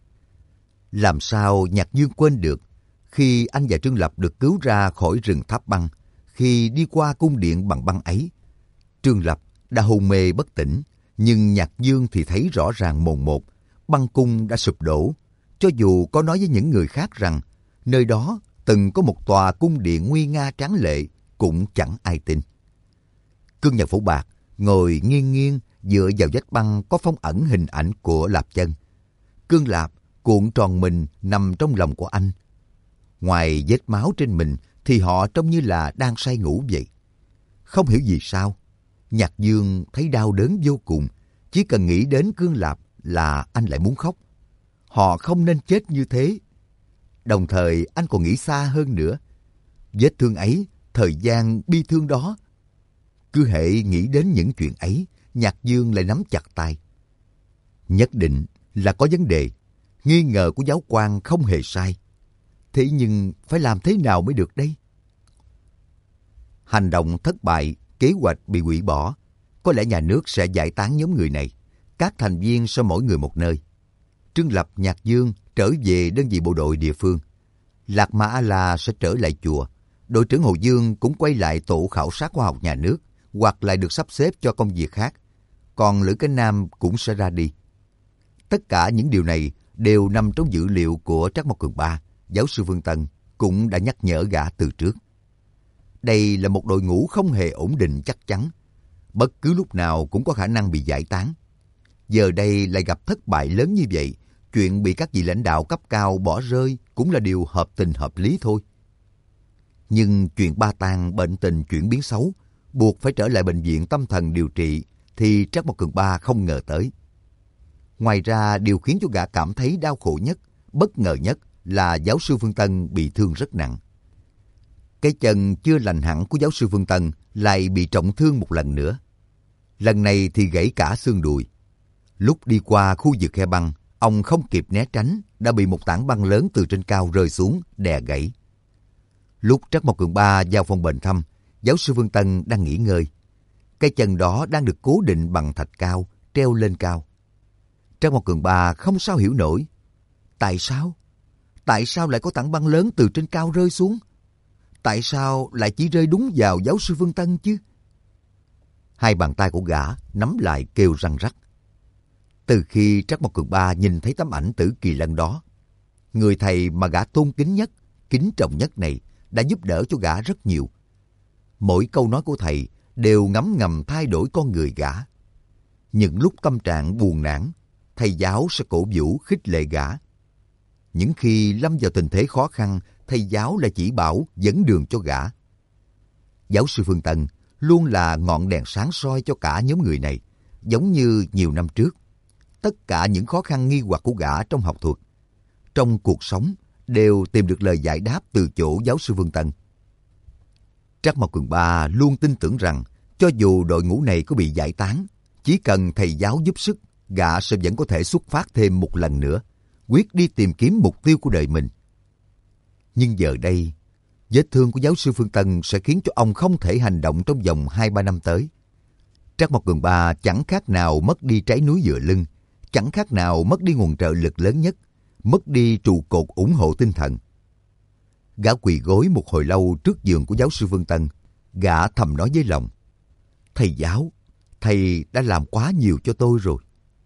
Làm sao Nhạc Dương quên được khi anh và Trương Lập được cứu ra khỏi rừng Tháp Băng, khi đi qua cung điện bằng băng ấy. Trương Lập đã hôn mê bất tỉnh, nhưng Nhạc Dương thì thấy rõ ràng mồn một, băng cung đã sụp đổ. Cho dù có nói với những người khác rằng nơi đó từng có một tòa cung điện nguy nga tráng lệ, cũng chẳng ai tin. Cương Nhật Phổ Bạc ngồi nghiêng nghiêng dựa vào vách băng có phong ẩn hình ảnh của Lạp Chân. Cương Lạp cuộn tròn mình nằm trong lòng của anh. Ngoài vết máu trên mình thì họ trông như là đang say ngủ vậy. Không hiểu vì sao, Nhạc Dương thấy đau đớn vô cùng. Chỉ cần nghĩ đến Cương Lạp là anh lại muốn khóc. Họ không nên chết như thế. Đồng thời anh còn nghĩ xa hơn nữa. Vết thương ấy, thời gian bi thương đó. Cứ hễ nghĩ đến những chuyện ấy, Nhạc Dương lại nắm chặt tay. Nhất định là có vấn đề. Nghi ngờ của giáo quan không hề sai. Thế nhưng phải làm thế nào mới được đây? Hành động thất bại, kế hoạch bị hủy bỏ. Có lẽ nhà nước sẽ giải tán nhóm người này. Các thành viên sẽ mỗi người một nơi. Trương Lập, Nhạc Dương trở về đơn vị bộ đội địa phương. Lạc Mã A-La sẽ trở lại chùa. Đội trưởng Hồ Dương cũng quay lại tổ khảo sát khoa học nhà nước, hoặc lại được sắp xếp cho công việc khác. Còn Lữ Cái Nam cũng sẽ ra đi. Tất cả những điều này đều nằm trong dữ liệu của Trác Mộc Cường Ba. Giáo sư Vương Tân cũng đã nhắc nhở gã từ trước. Đây là một đội ngũ không hề ổn định chắc chắn. Bất cứ lúc nào cũng có khả năng bị giải tán. Giờ đây lại gặp thất bại lớn như vậy, chuyện bị các vị lãnh đạo cấp cao bỏ rơi cũng là điều hợp tình hợp lý thôi. Nhưng chuyện Ba Tang bệnh tình chuyển biến xấu, buộc phải trở lại bệnh viện tâm thần điều trị, thì Trác Mộc Cường Ba không ngờ tới. Ngoài ra, điều khiến cho gã cảm thấy đau khổ nhất, bất ngờ nhất là giáo sư Vương Tân bị thương rất nặng. Cái chân chưa lành hẳn của giáo sư Vương Tân lại bị trọng thương một lần nữa. Lần này thì gãy cả xương đùi. Lúc đi qua khu vực khe băng, ông không kịp né tránh, đã bị một tảng băng lớn từ trên cao rơi xuống, đè gãy. Lúc Trác Mộc Cường Ba vào phòng bệnh thăm, giáo sư Vương Tân đang nghỉ ngơi. Cái chân đó đang được cố định bằng thạch cao, treo lên cao. Trác Mộc Cường Ba không sao hiểu nổi. Tại sao? Tại sao lại có tảng băng lớn từ trên cao rơi xuống? Tại sao lại chỉ rơi đúng vào giáo sư Vương Tân chứ? Hai bàn tay của gã nắm lại kêu răng rắc. Từ khi Trác Mộc Cường Ba nhìn thấy tấm ảnh Tử Kỳ Lân đó, người thầy mà gã tôn kính nhất, kính trọng nhất này đã giúp đỡ cho gã rất nhiều. Mỗi câu nói của thầy đều ngấm ngầm thay đổi con người gã. Những lúc tâm trạng buồn nản, thầy giáo sẽ cổ vũ khích lệ gã. Những khi lâm vào tình thế khó khăn, thầy giáo lại chỉ bảo dẫn đường cho gã. Giáo sư Phương Tân luôn là ngọn đèn sáng soi cho cả nhóm người này, giống như nhiều năm trước. Tất cả những khó khăn nghi hoặc của gã trong học thuật, trong cuộc sống đều tìm được lời giải đáp từ chỗ giáo sư Vương Tân. Trác Mộc Cường Ba luôn tin tưởng rằng cho dù đội ngũ này có bị giải tán, chỉ cần thầy giáo giúp sức, gã sẽ vẫn có thể xuất phát thêm một lần nữa, quyết đi tìm kiếm mục tiêu của đời mình. Nhưng giờ đây, vết thương của giáo sư Phương Tân sẽ khiến cho ông không thể hành động trong vòng 2-3 năm tới. Trác Mộc Cường Ba chẳng khác nào mất đi trái núi dựa lưng, chẳng khác nào mất đi nguồn trợ lực lớn nhất, mất đi trụ cột ủng hộ tinh thần. Gã quỳ gối một hồi lâu trước giường của giáo sư Vương Tân, gã thầm nói với lòng: Thầy giáo, thầy đã làm quá nhiều cho tôi rồi.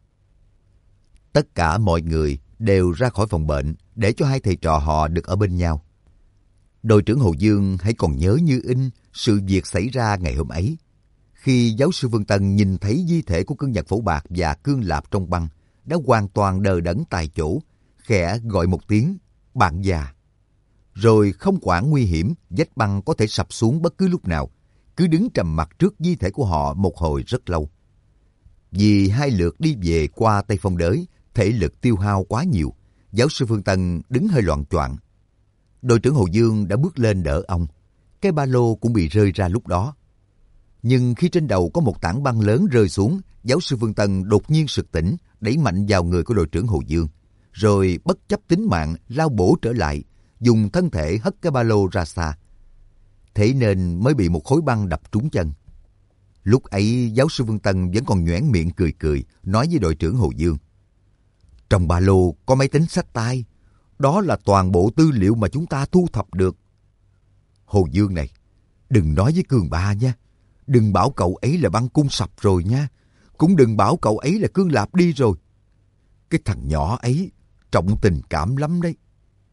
Tất cả mọi người đều ra khỏi phòng bệnh để cho hai thầy trò họ được ở bên nhau. Đội trưởng Hồ Dương hãy còn nhớ như in sự việc xảy ra ngày hôm ấy. Khi giáo sư Vương Tân nhìn thấy di thể của Cương Nhật Phổ Bạc và Cương Lạp trong băng, đã hoàn toàn đờ đẫn tại chỗ, khẽ gọi một tiếng bạn già. Rồi không quản nguy hiểm, vách băng có thể sập xuống bất cứ lúc nào, cứ đứng trầm mặc trước di thể của họ một hồi rất lâu. Vì hai lượt đi về qua Tây Phong Đới, thể lực tiêu hao quá nhiều, giáo sư Phương Tân đứng hơi loạng choạng. Đội trưởng Hồ Dương đã bước lên đỡ ông, cái ba lô cũng bị rơi ra lúc đó. Nhưng khi trên đầu có một tảng băng lớn rơi xuống, giáo sư Phương Tân đột nhiên sực tỉnh, đẩy mạnh vào người của đội trưởng Hồ Dương, rồi bất chấp tính mạng lao bổ trở lại, dùng thân thể hất cái ba lô ra xa. Thế nên mới bị một khối băng đập trúng chân. Lúc ấy giáo sư Vương Tân vẫn còn nhoẻn miệng cười cười, nói với đội trưởng Hồ Dương: Trong ba lô có máy tính xách tay, đó là toàn bộ tư liệu mà chúng ta thu thập được. Hồ Dương này, đừng nói với Cường Ba nha, đừng bảo cậu ấy là băng cung sập rồi nha, cũng đừng bảo cậu ấy là Cương Lạp đi rồi. Cái thằng nhỏ ấy trọng tình cảm lắm đấy.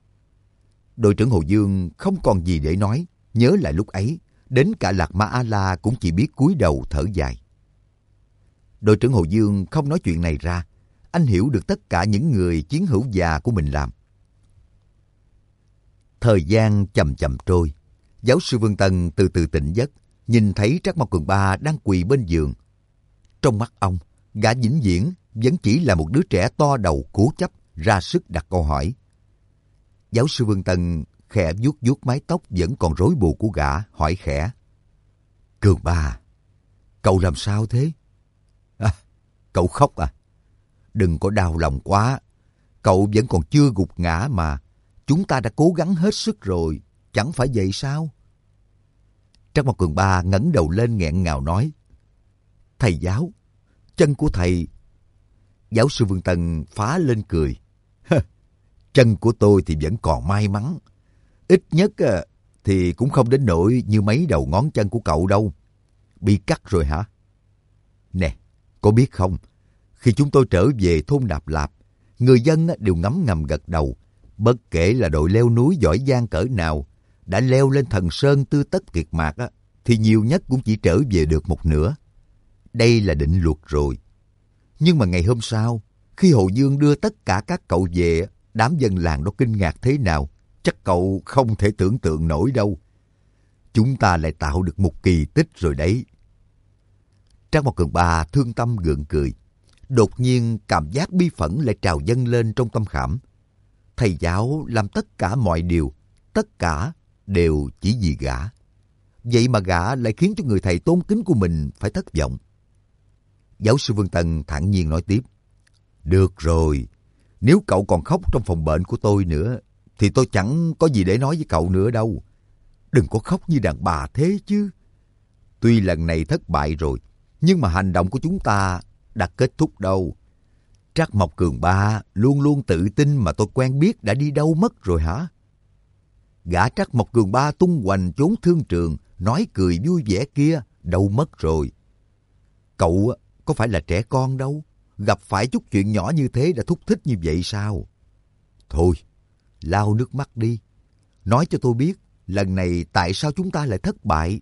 Đội trưởng Hồ Dương không còn gì để nói, nhớ lại lúc ấy, đến cả Lạc Ma A-la cũng chỉ biết cúi đầu thở dài. Đội trưởng Hồ Dương không nói chuyện này ra, anh hiểu được tất cả những người chiến hữu già của mình làm. Thời gian chậm chậm trôi, giáo sư Vương Tân từ từ tỉnh giấc, nhìn thấy Trác Mộc Cường Ba đang quỳ bên giường. Trong mắt ông, gã vĩnh viễn vẫn chỉ là một đứa trẻ to đầu cố chấp, ra sức đặt câu hỏi. Giáo sư Vương Tân khẽ vuốt vuốt mái tóc vẫn còn rối bù của gã, hỏi khẽ. Cường Ba, cậu làm sao thế? À, cậu khóc à? Đừng có đau lòng quá. Cậu vẫn còn chưa gục ngã mà. Chúng ta đã cố gắng hết sức rồi. Chẳng phải vậy sao? Trắc Mộc Cường Ba ngẩng đầu lên nghẹn ngào nói. Thầy giáo, chân của thầy... Giáo sư Vương Tân phá lên cười. Chân của tôi thì vẫn còn may mắn. Ít nhất thì cũng không đến nỗi như mấy đầu ngón chân của cậu đâu. Bị cắt rồi hả? Nè, có biết không? Khi chúng tôi trở về thôn Đạp Lạp, người dân đều ngấm ngầm gật đầu. Bất kể là đội leo núi giỏi giang cỡ nào, đã leo lên Thần Sơn Tư Tất Kiệt Mạc thì nhiều nhất cũng chỉ trở về được một nửa. Đây là định luật rồi. Nhưng mà ngày hôm sau, khi Hồ Dương đưa tất cả các cậu về, đám dân làng đó kinh ngạc thế nào, chắc cậu không thể tưởng tượng nổi đâu. Chúng ta lại tạo được một kỳ tích rồi đấy. Trác Mộc Cường Ba thương tâm gượng cười. Đột nhiên cảm giác bi phẫn lại trào dâng lên trong tâm khảm. Thầy giáo làm tất cả mọi điều, tất cả đều chỉ vì gã. Vậy mà gã lại khiến cho người thầy tôn kính của mình phải thất vọng. Giáo sư Vương Tân thản nhiên nói tiếp. Được rồi, nếu cậu còn khóc trong phòng bệnh của tôi nữa, thì tôi chẳng có gì để nói với cậu nữa đâu. Đừng có khóc như đàn bà thế chứ. Tuy lần này thất bại rồi, nhưng mà hành động của chúng ta đã kết thúc đâu. Trác Mộc Cường Ba luôn luôn tự tin mà tôi quen biết đã đi đâu mất rồi hả? Gã Trác Mộc Cường Ba tung hoành chốn thương trường, nói cười vui vẻ kia, đâu mất rồi. Cậu có phải là trẻ con đâu, gặp phải chút chuyện nhỏ như thế đã thúc thích như vậy sao? Thôi, lau nước mắt đi. Nói cho tôi biết, lần này tại sao chúng ta lại thất bại?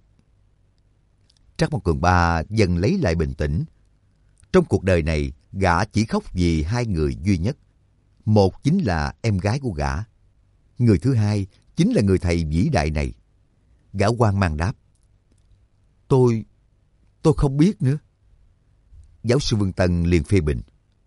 Trác Mộc Cường Ba dần lấy lại bình tĩnh. Trong cuộc đời này, gã chỉ khóc vì hai người duy nhất. Một chính là em gái của gã. Người thứ hai chính là người thầy vĩ đại này. Gã hoang mang đáp. Tôi không biết nữa. Giáo sư Vương Tân liền phê bình.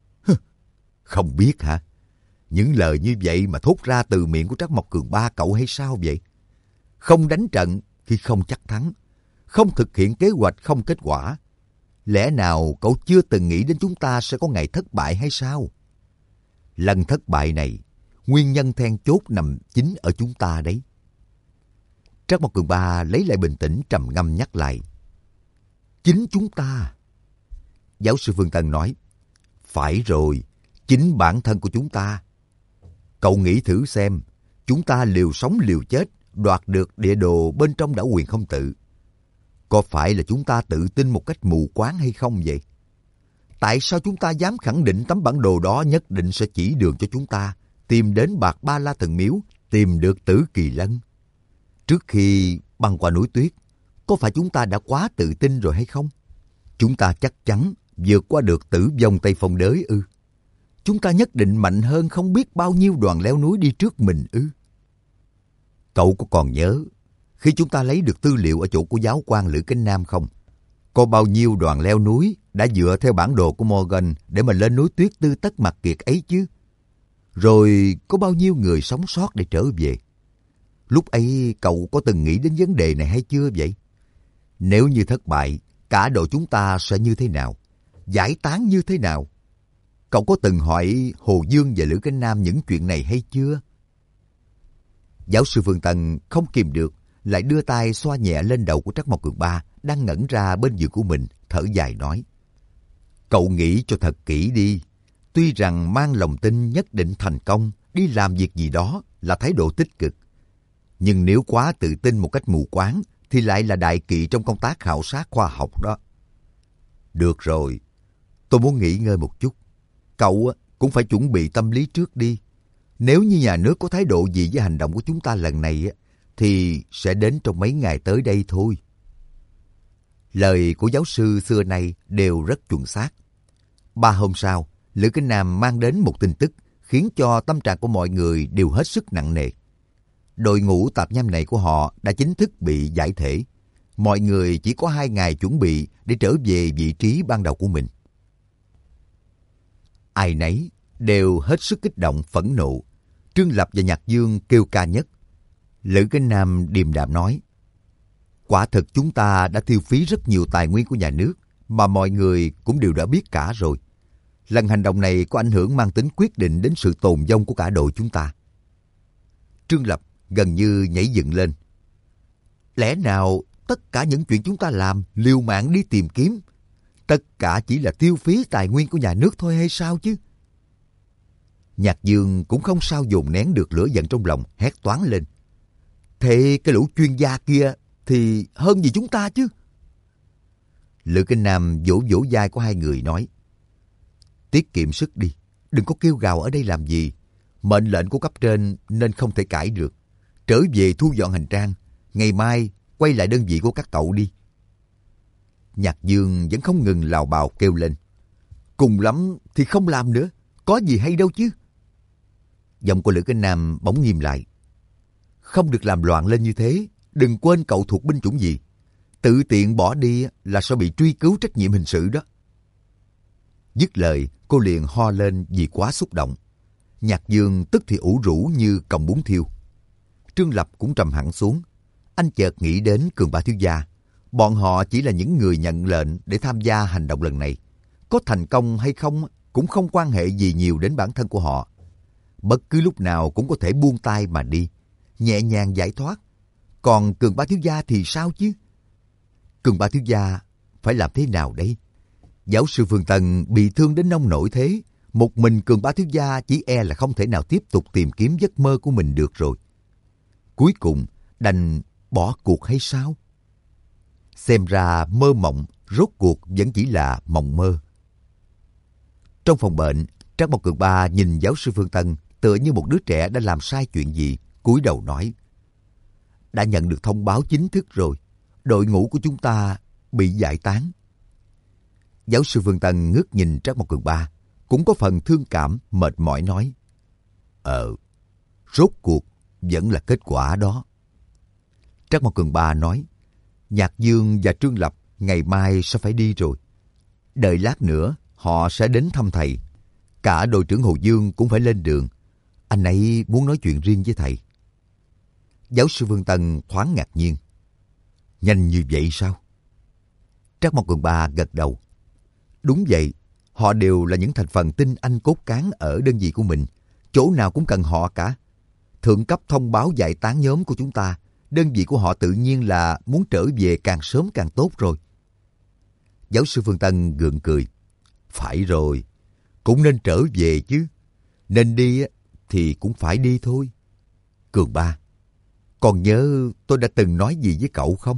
Không biết hả? Những lời như vậy mà thốt ra từ miệng của Trác Mộc Cường Ba cậu hay sao vậy? Không đánh trận khi không chắc thắng. Không thực hiện kế hoạch không kết quả. Lẽ nào cậu chưa từng nghĩ đến chúng ta sẽ có ngày thất bại hay sao? Lần thất bại này, nguyên nhân then chốt nằm chính ở chúng ta đấy. Trác Mộc Cường Ba lấy lại bình tĩnh trầm ngâm nhắc lại. Chính chúng ta. Giáo sư Vương Tân nói. Phải rồi, chính bản thân của chúng ta. Cậu nghĩ thử xem, chúng ta liều sống liều chết, đoạt được địa đồ bên trong đảo Huyền Không Tự. Có phải là chúng ta tự tin một cách mù quáng hay không vậy? Tại sao chúng ta dám khẳng định tấm bản đồ đó nhất định sẽ chỉ đường cho chúng ta tìm đến Bạc Ba La Thần Miếu, tìm được Tử Kỳ Lân? Trước khi băng qua núi tuyết, có phải chúng ta đã quá tự tin rồi hay không? Chúng ta chắc chắn vượt qua được Tử Vong Tây Phong Đới ư? Chúng ta nhất định mạnh hơn không biết bao nhiêu đoàn leo núi đi trước mình ư? Cậu có còn nhớ khi chúng ta lấy được tư liệu ở chỗ của giáo quan Lữ Cánh Nam không? Có bao nhiêu đoàn leo núi đã dựa theo bản đồ của Morgan để mà lên núi tuyết Tư Tất Mạc Kiệt ấy chứ? Rồi có bao nhiêu người sống sót để trở về? Lúc ấy cậu có từng nghĩ đến vấn đề này hay chưa vậy? Nếu như thất bại, cả đội chúng ta sẽ như thế nào? Giải tán như thế nào? Cậu có từng hỏi Hồ Dương và Lữ Cánh Nam những chuyện này hay chưa? Giáo sư Vương Tân không kìm được, lại đưa tay xoa nhẹ lên đầu của Trác Mộc Cường Ba đang ngẩn ra bên giường của mình, thở dài nói. Cậu nghĩ cho thật kỹ đi. Tuy rằng mang lòng tin nhất định thành công, đi làm việc gì đó là thái độ tích cực. Nhưng nếu quá tự tin một cách mù quáng, thì lại là đại kỵ trong công tác khảo sát khoa học đó. Được rồi, tôi muốn nghỉ ngơi một chút. Cậu cũng phải chuẩn bị tâm lý trước đi. Nếu như nhà nước có thái độ gì với hành động của chúng ta lần này, thì sẽ đến trong mấy ngày tới đây thôi. Lời của giáo sư xưa nay đều rất chuẩn xác. 3 hôm sau, Lữ Cánh Nam mang đến một tin tức khiến cho tâm trạng của mọi người đều hết sức nặng nề. Đội ngũ tạp nham này của họ đã chính thức bị giải thể. Mọi người chỉ có 2 ngày chuẩn bị để trở về vị trí ban đầu của mình. Ai nấy đều hết sức kích động, phẫn nộ. Trương Lập và Nhạc Dương kêu ca nhất. Lữ Cái Nam điềm đạm nói, quả thực chúng ta đã tiêu phí rất nhiều tài nguyên của nhà nước mà mọi người cũng đều đã biết cả rồi. Lần hành động này có ảnh hưởng mang tính quyết định đến sự tồn vong của cả đội chúng ta. Trương Lập gần như nhảy dựng lên. Lẽ nào tất cả những chuyện chúng ta làm, liều mạng đi tìm kiếm, tất cả chỉ là tiêu phí tài nguyên của nhà nước thôi hay sao chứ? Nhạc Dương cũng không sao dồn nén được lửa giận trong lòng, hét toáng lên. Thế cái lũ chuyên gia kia thì hơn gì chúng ta chứ? Lữ Kinh Nam vỗ vỗ vai của hai người nói, tiết kiệm sức đi, đừng có kêu gào ở đây làm gì. Mệnh lệnh của cấp trên nên không thể cãi được. Trở về thu dọn hành trang, ngày mai quay lại đơn vị của các cậu đi. Nhạc Dương vẫn không ngừng lào bào kêu lên, cùng lắm thì không làm nữa, có gì hay đâu chứ. Giọng của Lữ Kinh Nam bỗng nghiêm lại. Không được làm loạn lên như thế, đừng quên cậu thuộc binh chủng gì. Tự tiện bỏ đi là sẽ bị truy cứu trách nhiệm hình sự đó. Dứt lời, cô liền ho lên vì quá xúc động. Nhạc Dương tức thì ủ rũ như còng bún thiêu. Trương Lập cũng trầm hẳn xuống. Anh chợt nghĩ đến Cường Ba thiếu gia. Bọn họ chỉ là những người nhận lệnh để tham gia hành động lần này. Có thành công hay không cũng không quan hệ gì nhiều đến bản thân của họ. Bất cứ lúc nào cũng có thể buông tay mà đi, nhẹ nhàng giải thoát. Còn Cường Ba thiếu gia thì sao chứ? Cường Ba thiếu gia phải làm thế nào đây? Giáo sư Phương Tân bị thương đến nông nổi thế, một mình Cường Ba thiếu gia chỉ e là không thể nào tiếp tục tìm kiếm giấc mơ của mình được rồi. Cuối cùng đành bỏ cuộc hay sao? Xem ra mơ mộng rốt cuộc vẫn chỉ là mộng mơ. Trong phòng bệnh, Trác Mộc Cường Ba nhìn giáo sư Phương Tân tựa như một đứa trẻ đã làm sai chuyện gì, cúi đầu nói: đã nhận được thông báo chính thức rồi, đội ngũ của chúng ta bị giải tán. Giáo sư Phương Tân ngước nhìn Trác Mộc Cường Ba, cũng có phần thương cảm, mệt mỏi nói: rốt cuộc vẫn là kết quả đó. Trác Mộc Cường Ba nói: Nhạc Dương và Trương Lập ngày mai sẽ phải đi rồi. Đợi lát nữa họ sẽ đến thăm thầy. Cả đội trưởng Hồ Dương cũng phải lên đường. Anh ấy muốn nói chuyện riêng với thầy. Giáo sư Phương Tân thoáng ngạc nhiên. Nhanh như vậy sao? Trác Mộc Cường Ba gật đầu. Đúng vậy, họ đều là những thành phần tinh anh cốt cán ở đơn vị của mình. Chỗ nào cũng cần họ cả. Thượng cấp thông báo giải tán nhóm của chúng ta, đơn vị của họ tự nhiên là muốn trở về càng sớm càng tốt rồi. Giáo sư Phương Tân gượng cười. Phải rồi, cũng nên trở về chứ. Nên đi thì cũng phải đi thôi. Cường Ba, còn nhớ tôi đã từng nói gì với cậu không?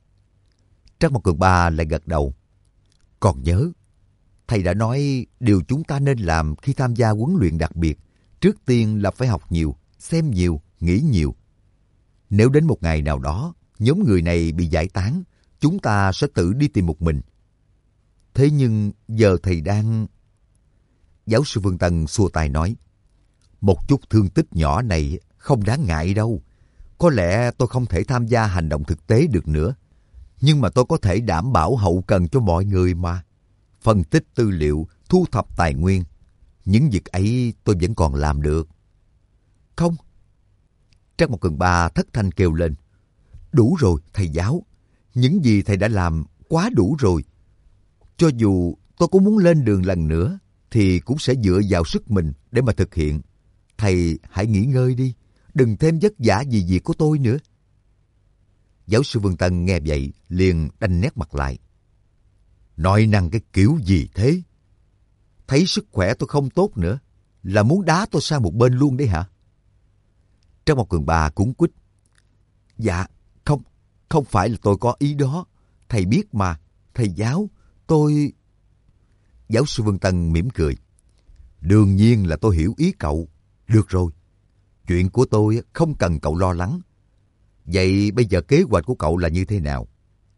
Trác Mộc Cường Ba lại gật đầu. Còn nhớ, thầy đã nói điều chúng ta nên làm khi tham gia huấn luyện đặc biệt, trước tiên là phải học nhiều, xem nhiều, nghĩ nhiều. Nếu đến một ngày nào đó, nhóm người này bị giải tán, chúng ta sẽ tự đi tìm một mình. Thế nhưng giờ thầy đang... Giáo sư Phương Tân xua tay nói: một chút thương tích nhỏ này không đáng ngại đâu. Có lẽ tôi không thể tham gia hành động thực tế được nữa, nhưng mà tôi có thể đảm bảo hậu cần cho mọi người mà. Phân tích tư liệu, thu thập tài nguyên, những việc ấy tôi vẫn còn làm được. Không. Trác Mộc Cường Ba thất thanh kêu lên. Đủ rồi thầy giáo, những gì thầy đã làm quá đủ rồi. Cho dù tôi có muốn lên đường lần nữa thì cũng sẽ dựa vào sức mình để mà thực hiện. Thầy hãy nghỉ ngơi đi, đừng thêm vất vả gì việc của tôi nữa. Giáo sư Vương Tân nghe vậy liền đanh nét mặt lại. Nói năng cái kiểu gì thế? Thấy sức khỏe tôi không tốt nữa, là muốn đá tôi sang một bên luôn đấy hả? Trác Mộc Cường Ba cuống quýt. Dạ, không phải là tôi có ý đó. Thầy biết mà, thầy giáo, tôi... Giáo sư Vương Tân mỉm cười. Đương nhiên là tôi hiểu ý cậu. Được rồi, chuyện của tôi không cần cậu lo lắng. Vậy bây giờ kế hoạch của cậu là như thế nào?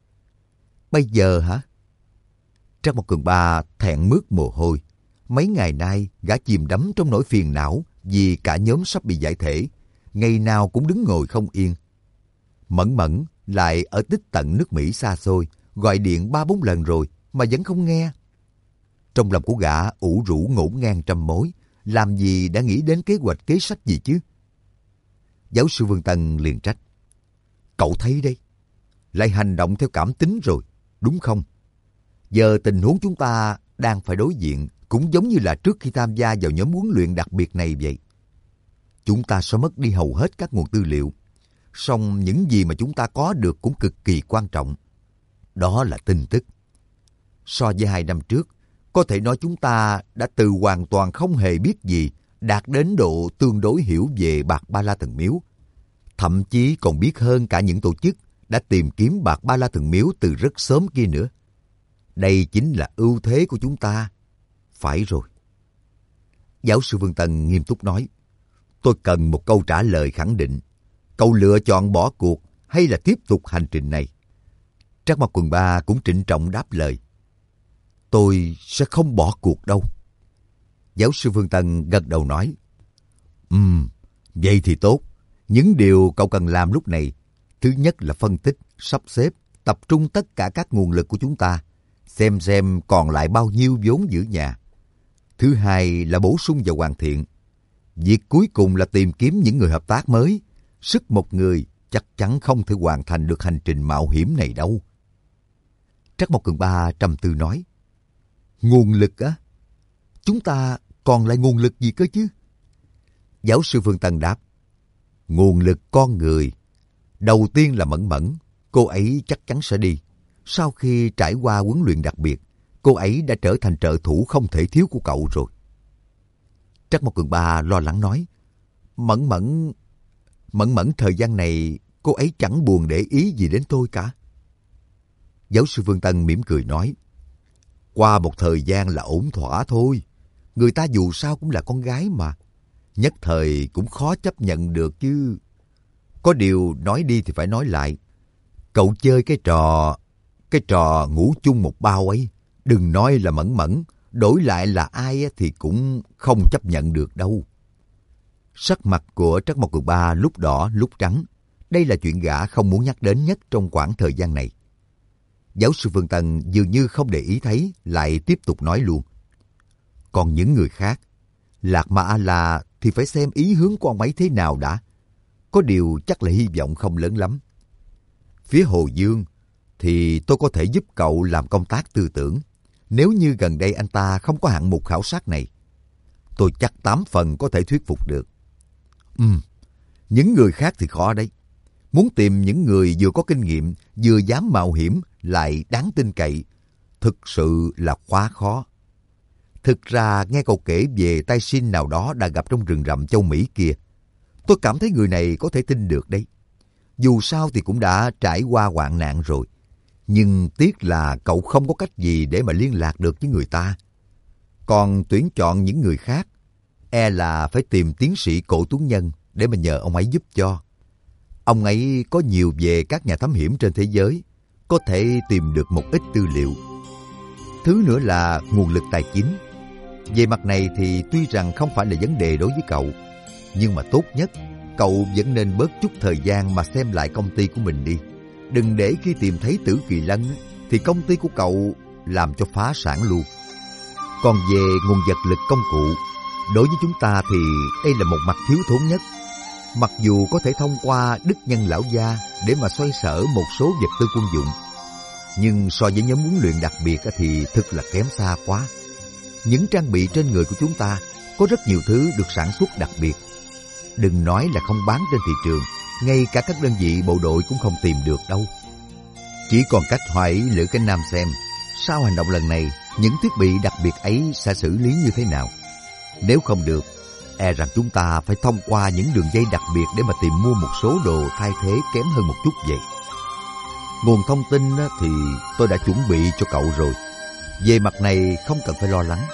Bây giờ hả? Trác Mộc Cường Ba thẹn mướt mồ hôi. Mấy ngày nay gã chìm đắm trong nỗi phiền não vì cả nhóm sắp bị giải thể. Ngày nào cũng đứng ngồi không yên. Mẫn Mẫn lại ở tích tận nước Mỹ xa xôi, gọi điện 3-4 lần rồi mà vẫn không nghe. Trong lòng của gã ủ rũ ngổn ngang trăm mối, làm gì đã nghĩ đến kế hoạch kế sách gì chứ? Giáo sư Vương Tân liền trách. Cậu thấy đấy, lại hành động theo cảm tính rồi, đúng không? Giờ tình huống chúng ta đang phải đối diện cũng giống như là trước khi tham gia vào nhóm huấn luyện đặc biệt này vậy. Chúng ta sẽ mất đi hầu hết các nguồn tư liệu. Song những gì mà chúng ta có được cũng cực kỳ quan trọng. Đó là tin tức. So với 2 năm trước, có thể nói chúng ta đã từ hoàn toàn không hề biết gì đạt đến độ tương đối hiểu về Bạc Ba La Thần Miếu. Thậm chí còn biết hơn cả những tổ chức đã tìm kiếm Bạc Ba La Thần Miếu từ rất sớm kia nữa. Đây chính là ưu thế của chúng ta. Phải rồi. Giáo sư Vương Tân nghiêm túc nói. Tôi cần một câu trả lời khẳng định. Cậu lựa chọn bỏ cuộc hay là tiếp tục hành trình này? Trác Mộc Quần Ba cũng trịnh trọng đáp lời. Tôi sẽ không bỏ cuộc đâu. Giáo sư Vương Tân gật đầu nói. Vậy thì tốt. Những điều cậu cần làm lúc này, thứ nhất là phân tích, sắp xếp, tập trung tất cả các nguồn lực của chúng ta, xem còn lại bao nhiêu vốn giữ nhà. Thứ hai là bổ sung và hoàn thiện. Việc cuối cùng là tìm kiếm những người hợp tác mới. Sức một người chắc chắn không thể hoàn thành được hành trình mạo hiểm này đâu. Trác Mộc Cường Ba trầm tư nói. Nguồn lực á? Chúng ta còn lại nguồn lực gì cơ chứ? Giáo sư Vương Tân đáp. Nguồn lực con người. Đầu tiên là Mẫn Mẫn. Cô ấy chắc chắn sẽ đi. Sau khi trải qua huấn luyện đặc biệt, cô ấy đã trở thành trợ thủ không thể thiếu của cậu rồi. Trác Mộc Cường Ba lo lắng nói. Mẫn Mẫn thời gian này cô ấy chẳng buồn để ý gì đến tôi cả. Giáo sư Vương Tân mỉm cười nói. Qua một thời gian là ổn thỏa thôi. Người ta dù sao cũng là con gái mà. Nhất thời cũng khó chấp nhận được chứ. Có điều nói đi thì phải nói lại. Cậu chơi cái trò ngủ chung một bao ấy. Đừng nói là Mẫn, đổi lại là ai thì cũng không chấp nhận được đâu. Sắc mặt của Trác Mộc Cường Ba lúc đỏ lúc trắng. Đây là chuyện gã không muốn nhắc đến nhất trong khoảng thời gian này. Giáo sư Vương Tân dường như không để ý thấy, lại tiếp tục nói luôn. Còn những người khác, Lạc Ma A-la thì phải xem ý hướng của ông ấy thế nào đã. Có điều chắc là hy vọng không lớn lắm. Phía Hồ Dương thì tôi có thể giúp cậu làm công tác tư tưởng. Nếu như gần đây anh ta không có hạng mục khảo sát này, tôi chắc 8 phần có thể thuyết phục được. Những người khác thì khó đấy. Muốn tìm những người vừa có kinh nghiệm, vừa dám mạo hiểm, lại đáng tin cậy, thực sự là quá khó. Thực ra, nghe cậu kể về tay sinh nào đó đã gặp trong rừng rậm châu Mỹ kia, tôi cảm thấy người này có thể tin được đấy. Dù sao thì cũng đã trải qua hoạn nạn rồi. Nhưng tiếc là cậu không có cách gì để mà liên lạc được với người ta. Còn tuyển chọn những người khác, e là phải tìm tiến sĩ Cổ Tuấn Nhân để mà nhờ ông ấy giúp cho. Ông ấy có nhiều về các nhà thám hiểm trên thế giới, có thể tìm được một ít tư liệu. Thứ nữa là nguồn lực tài chính. Về mặt này thì tuy rằng không phải là vấn đề đối với cậu, nhưng mà tốt nhất, cậu vẫn nên bớt chút thời gian mà xem lại công ty của mình đi. Đừng để khi tìm thấy Tử Kỳ Lân thì công ty của cậu làm cho phá sản luôn. Còn về nguồn vật lực công cụ, đối với chúng ta thì đây là một mặt thiếu thốn nhất. Mặc dù có thể thông qua Đức Nhân Lão Gia để mà xoay sở một số vật tư quân dụng, nhưng so với nhóm huấn luyện đặc biệt thì thực là kém xa quá. Những trang bị trên người của chúng ta có rất nhiều thứ được sản xuất đặc biệt. Đừng nói là không bán trên thị trường, ngay cả các đơn vị bộ đội cũng không tìm được đâu. Chỉ còn cách hỏi Lữ Cảnh Nam xem, sau hành động lần này, những thiết bị đặc biệt ấy sẽ xử lý như thế nào. Nếu không được, e rằng chúng ta phải thông qua những đường dây đặc biệt để mà tìm mua một số đồ thay thế kém hơn một chút vậy. Nguồn thông tin thì tôi đã chuẩn bị cho cậu rồi. Về mặt này không cần phải lo lắng.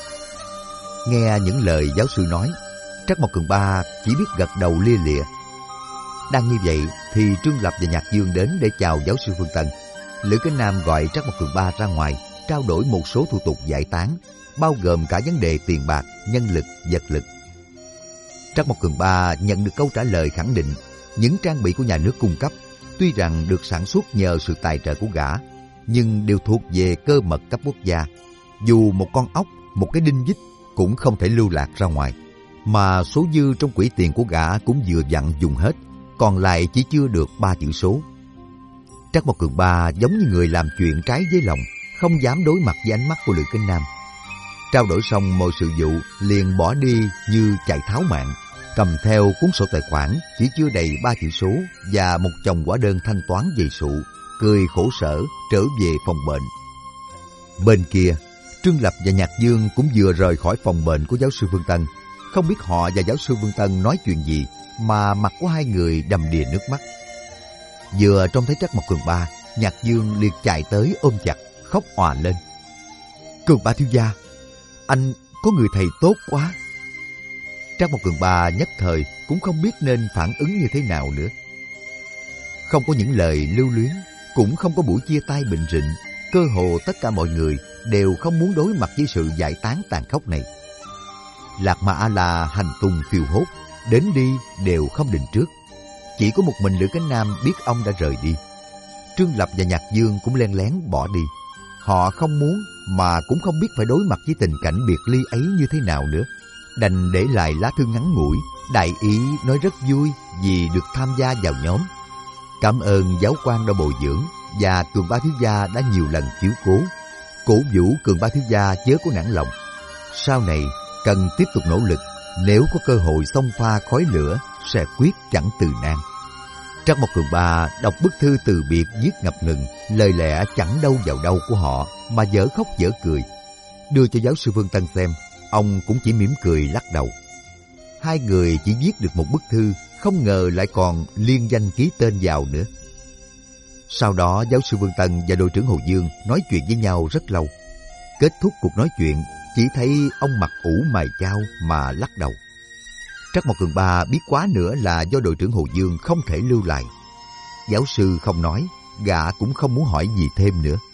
Nghe những lời giáo sư nói, Trác Mộc Cường Ba chỉ biết gật đầu lia lịa. Đang như vậy thì Trương Lập và Nhạc Dương đến để chào giáo sư Phương Tân. Lữ Cảnh Nam gọi Trác Mộc Cường Ba ra ngoài, trao đổi một số thủ tục giải tán, bao gồm cả vấn đề tiền bạc, nhân lực, vật lực. Trác Mộc Cường Ba nhận được câu trả lời khẳng định, những trang bị của nhà nước cung cấp, tuy rằng được sản xuất nhờ sự tài trợ của gã, nhưng đều thuộc về cơ mật cấp quốc gia. Dù một con ốc, một cái đinh vít cũng không thể lưu lạc ra ngoài. mà số dư trong quỹ tiền của gã cũng vừa vặn dùng hết, còn lại chỉ chưa được 3 chữ số. Trắc Mộc Cường Ba giống như người làm chuyện trái với lòng, không dám đối mặt với ánh mắt của Lữ Kính Nam. Trao đổi xong mọi sự vụ, liền bỏ đi như chạy tháo mạng, cầm theo cuốn sổ tài khoản chỉ chưa đầy 3 chữ số và một chồng hóa đơn thanh toán dày sụ, cười khổ sở trở về phòng bệnh. Bên kia, Trương Lập và Nhạc Dương cũng vừa rời khỏi phòng bệnh của giáo sư Vương Tân. Không biết họ và giáo sư Vương Tân nói chuyện gì mà mặt của hai người đầm đìa nước mắt. Vừa trông thấy Trắc Mộc Cường Ba, Nhạc Dương liền chạy tới ôm chặt, khóc òa lên. Cường Ba thiếu gia, anh có người thầy tốt quá. Trắc Mộc Cường Ba nhất thời cũng không biết nên phản ứng như thế nào nữa. Không có những lời lưu luyến, cũng không có buổi chia tay bình rịnh. Cơ hồ tất cả mọi người đều không muốn đối mặt với sự giải tán tàn khốc này. Lạc Ma A-la hành tung phiêu hốt, đến đi đều không định trước. Chỉ có một mình Lữ Kính Nam biết ông đã rời đi. Trương Lập và Nhạc Dương cũng len lén bỏ đi. Họ không muốn mà cũng không biết phải đối mặt với tình cảnh biệt ly ấy như thế nào nữa. Đành để lại lá thư ngắn ngủi, đại ý nói rất vui vì được tham gia vào nhóm. Cảm ơn giáo quan đã bồi dưỡng và Cường Ba thiếu gia đã nhiều lần chiếu cố. Cổ vũ Cường Ba thiếu gia chớ có nản lòng. Sau này cần tiếp tục nỗ lực, nếu có cơ hội xông pha khói lửa sẽ quyết chẳng từ nan. Trắc Mộc Cường Ba đọc bức thư từ biệt viết ngập ngừng, lời lẽ chẳng đâu vào đâu của họ mà dở khóc dở cười. Đưa cho giáo sư Vương Tân xem, ông cũng chỉ mỉm cười lắc đầu. Hai người chỉ viết được một bức thư, không ngờ lại còn liên danh ký tên vào nữa. Sau đó giáo sư Vương Tân và đội trưởng Hồ Dương nói chuyện với nhau rất lâu. Kết thúc cuộc nói chuyện, chỉ thấy ông mặt ủ mày chao mà lắc đầu. Trắc Mộc Cường Ba biết quá nữa là do đội trưởng Hồ Dương không thể lưu lại. Giáo sư không nói, gã cũng không muốn hỏi gì thêm nữa.